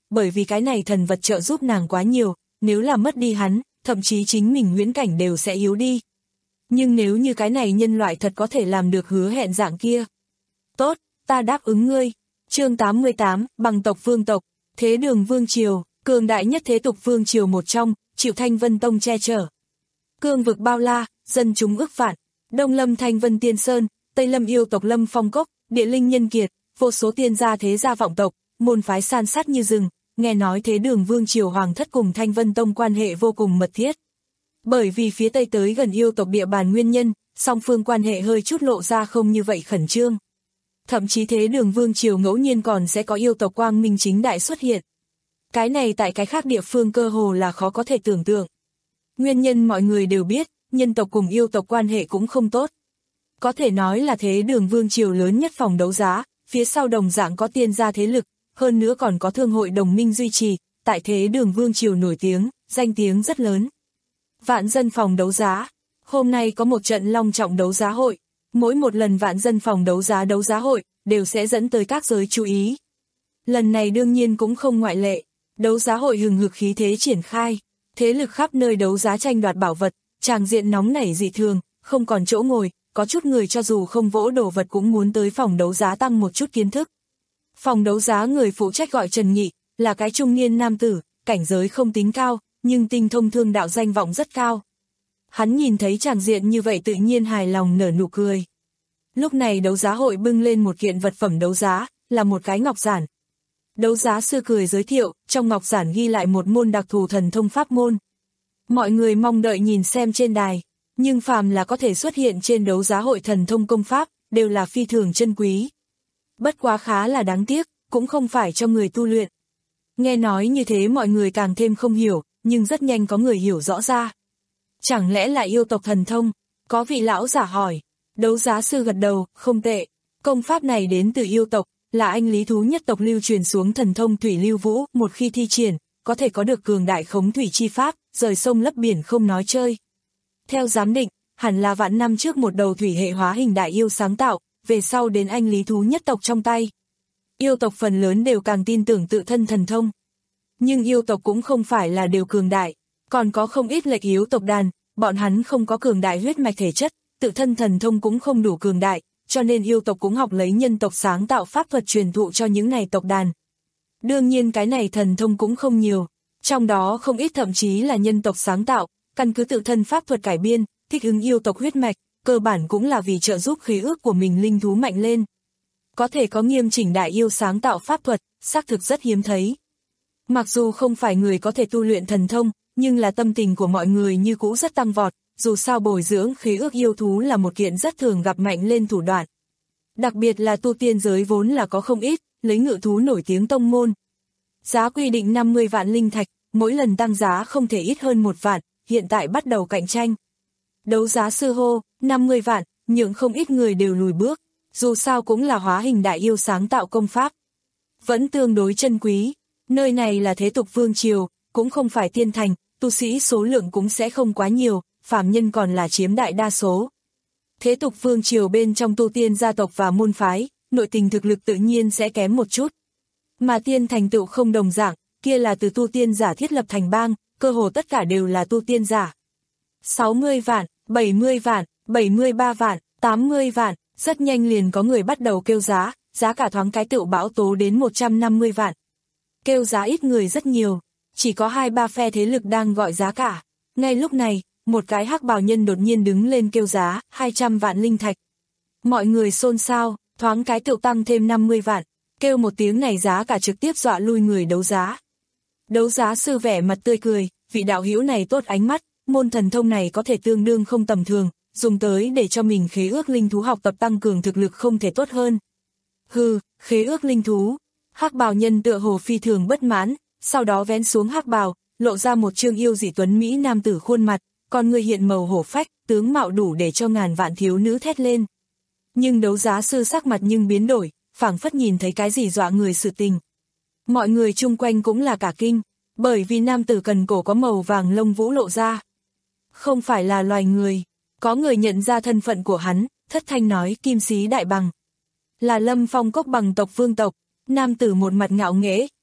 bởi vì cái này thần vật trợ giúp nàng quá nhiều, nếu là mất đi hắn, thậm chí chính mình huyễn cảnh đều sẽ yếu đi. Nhưng nếu như cái này nhân loại thật có thể làm được hứa hẹn dạng kia. Tốt, ta đáp ứng ngươi. Chương tám mươi tám, bằng tộc vương tộc, Thế Đường Vương Triều, cường đại nhất thế tục vương triều một trong, chịu Thanh Vân Tông che chở. Cương vực bao la, dân chúng ước vạn, Đông Lâm Thanh Vân Tiên Sơn, Tây Lâm yêu tộc Lâm Phong Cốc, địa linh nhân kiệt, vô số tiên gia thế gia vọng tộc, môn phái san sát như rừng, nghe nói Thế Đường Vương Triều Hoàng thất cùng Thanh Vân Tông quan hệ vô cùng mật thiết. Bởi vì phía Tây tới gần yêu tộc địa bàn nguyên nhân, song phương quan hệ hơi chút lộ ra không như vậy khẩn trương. Thậm chí Thế Đường Vương Triều ngẫu nhiên còn sẽ có yêu tộc quang minh chính đại xuất hiện. Cái này tại cái khác địa phương cơ hồ là khó có thể tưởng tượng. Nguyên nhân mọi người đều biết, nhân tộc cùng yêu tộc quan hệ cũng không tốt. Có thể nói là Thế Đường Vương Triều lớn nhất phòng đấu giá, phía sau đồng dạng có tiên gia thế lực, hơn nữa còn có thương hội đồng minh duy trì, tại Thế Đường Vương Triều nổi tiếng, danh tiếng rất lớn. Vạn dân phòng đấu giá, hôm nay có một trận long trọng đấu giá hội, mỗi một lần vạn dân phòng đấu giá đấu giá hội, đều sẽ dẫn tới các giới chú ý. Lần này đương nhiên cũng không ngoại lệ, đấu giá hội hừng hực khí thế triển khai, thế lực khắp nơi đấu giá tranh đoạt bảo vật, tràng diện nóng nảy dị thường, không còn chỗ ngồi, có chút người cho dù không vỗ đồ vật cũng muốn tới phòng đấu giá tăng một chút kiến thức. Phòng đấu giá người phụ trách gọi Trần Nghị, là cái trung niên nam tử, cảnh giới không tính cao, nhưng tinh thông thương đạo danh vọng rất cao. Hắn nhìn thấy tràng diện như vậy tự nhiên hài lòng nở nụ cười. Lúc này đấu giá hội bưng lên một kiện vật phẩm đấu giá, là một cái ngọc giản. Đấu giá sư cười giới thiệu, trong ngọc giản ghi lại một môn đặc thù thần thông pháp môn. Mọi người mong đợi nhìn xem trên đài, nhưng phàm là có thể xuất hiện trên đấu giá hội thần thông công pháp, đều là phi thường chân quý. Bất quá khá là đáng tiếc, cũng không phải cho người tu luyện. Nghe nói như thế mọi người càng thêm không hiểu, nhưng rất nhanh có người hiểu rõ ra. Chẳng lẽ là yêu tộc thần thông? Có vị lão giả hỏi. Đấu giá sư gật đầu, không tệ. Công pháp này đến từ yêu tộc, là anh lý thú nhất tộc lưu truyền xuống thần thông thủy lưu vũ, một khi thi triển, có thể có được cường đại khống thủy chi pháp, rời sông lấp biển không nói chơi. Theo giám định, hẳn là vạn năm trước một đầu thủy hệ hóa hình đại yêu sáng tạo, về sau đến anh lý thú nhất tộc trong tay. Yêu tộc phần lớn đều càng tin tưởng tự thân thần thông. Nhưng yêu tộc cũng không phải là đều cường đại, còn có không ít lệch yếu tộc đàn, bọn hắn không có cường đại huyết mạch thể chất, tự thân thần thông cũng không đủ cường đại, cho nên yêu tộc cũng học lấy nhân tộc sáng tạo pháp thuật truyền thụ cho những này tộc đàn. Đương nhiên cái này thần thông cũng không nhiều, trong đó không ít thậm chí là nhân tộc sáng tạo, căn cứ tự thân pháp thuật cải biên, thích ứng yêu tộc huyết mạch, cơ bản cũng là vì trợ giúp khí ước của mình linh thú mạnh lên. Có thể có nghiêm chỉnh đại yêu sáng tạo pháp thuật, xác thực rất hiếm thấy. Mặc dù không phải người có thể tu luyện thần thông, nhưng là tâm tình của mọi người như cũ rất tăng vọt, dù sao bồi dưỡng khí ước yêu thú là một kiện rất thường gặp mạnh lên thủ đoạn. Đặc biệt là tu tiên giới vốn là có không ít, lấy ngự thú nổi tiếng tông môn. Giá quy định năm mươi vạn linh thạch, mỗi lần tăng giá không thể ít hơn một vạn, hiện tại bắt đầu cạnh tranh. Đấu giá sư hô, năm mươi vạn, nhưng không ít người đều lùi bước, dù sao cũng là hóa hình đại yêu sáng tạo công pháp. Vẫn tương đối chân quý, nơi này là thế tục vương triều, cũng không phải tiên thành, tu sĩ số lượng cũng sẽ không quá nhiều, phàm nhân còn là chiếm đại đa số. Thế tục vương triều bên trong tu tiên gia tộc và môn phái, nội tình thực lực tự nhiên sẽ kém một chút. Mà tiên thành tựu không đồng dạng, kia là từ tu tiên giả thiết lập thành bang, cơ hồ tất cả đều là tu tiên giả. sáu mươi vạn, bảy mươi vạn, bảy mươi ba vạn, tám mươi vạn, rất nhanh liền có người bắt đầu kêu giá, giá cả thoáng cái tựu bão tố đến một trăm năm mươi vạn. Kêu giá ít người rất nhiều, chỉ có hai ba phe thế lực đang gọi giá cả. Ngay lúc này, một cái hắc bào nhân đột nhiên đứng lên kêu giá, hai trăm vạn linh thạch. Mọi người xôn xao, thoáng cái tựu tăng thêm năm mươi vạn, kêu một tiếng này giá cả trực tiếp dọa lui người đấu giá. Đấu giá sư vẻ mặt tươi cười, vị đạo hữu này tốt ánh mắt, môn thần thông này có thể tương đương không tầm thường, dùng tới để cho mình khế ước linh thú học tập tăng cường thực lực không thể tốt hơn. Hừ, khế ước linh thú. Hắc bào nhân tựa hồ phi thường bất mãn, sau đó vén xuống hắc bào, lộ ra một trương yêu dị tuấn mỹ nam tử khuôn mặt, con người hiện màu hổ phách, tướng mạo đủ để cho ngàn vạn thiếu nữ thét lên. Nhưng đấu giá sư sắc mặt nhưng biến đổi, phảng phất nhìn thấy cái gì dọa người sự tình. Mọi người chung quanh cũng là cả kinh, bởi vì nam tử cần cổ có màu vàng lông vũ lộ ra. Không phải là loài người, có người nhận ra thân phận của hắn, thất thanh nói kim sĩ đại bằng. Là Lâm Phong Cốc bằng tộc vương tộc, nam tử một mặt ngạo nghễ,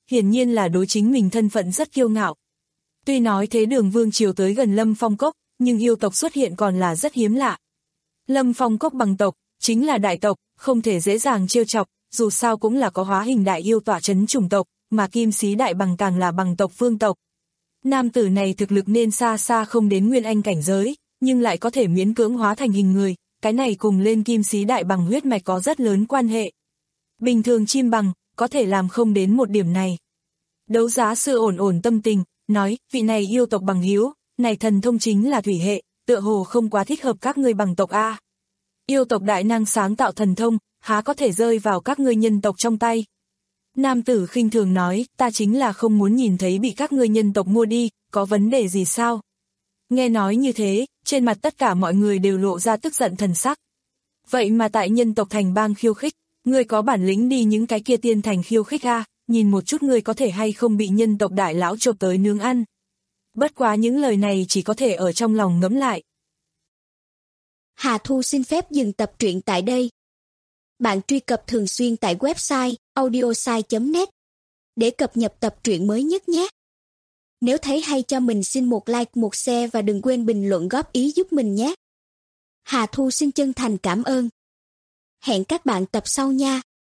hiển nhiên là đối chính mình thân phận rất kiêu ngạo. Tuy nói thế Đường vương triều tới gần Lâm Phong Cốc, nhưng yêu tộc xuất hiện còn là rất hiếm lạ. Lâm Phong Cốc bằng tộc, chính là đại tộc, không thể dễ dàng trêu chọc, dù sao cũng là có hóa hình đại yêu tỏa chấn chủng tộc, mà Kim Sĩ Đại Bằng càng là bằng tộc vương tộc. Nam tử này thực lực nên xa xa không đến nguyên anh cảnh giới, nhưng lại có thể miễn cưỡng hóa thành hình người, cái này cùng lên Kim Sĩ Đại Bằng huyết mạch có rất lớn quan hệ. Bình thường chim bằng, có thể làm không đến một điểm này. Đấu giá sư ổn ổn tâm tình, nói, vị này yêu tộc bằng hữu, này thần thông chính là thủy hệ, tựa hồ không quá thích hợp các ngươi bằng tộc A. Yêu tộc đại năng sáng tạo thần thông, há có thể rơi vào các ngươi nhân tộc trong tay. Nam tử khinh thường nói, ta chính là không muốn nhìn thấy bị các ngươi nhân tộc mua đi, có vấn đề gì sao? Nghe nói như thế, trên mặt tất cả mọi người đều lộ ra tức giận thần sắc. Vậy mà tại nhân tộc thành bang khiêu khích, ngươi có bản lĩnh đi những cái kia tiên thành khiêu khích a, nhìn một chút ngươi có thể hay không bị nhân tộc đại lão chộp tới nướng ăn. Bất quá những lời này chỉ có thể ở trong lòng ngẫm lại. Hà Thu xin phép dừng tập truyện tại đây. Bạn truy cập thường xuyên tại website audiosai chấm net để cập nhật tập truyện mới nhất nhé. Nếu thấy hay cho mình xin một like, một share và đừng quên bình luận góp ý giúp mình nhé. Hà Thu xin chân thành cảm ơn. Hẹn các bạn tập sau nha.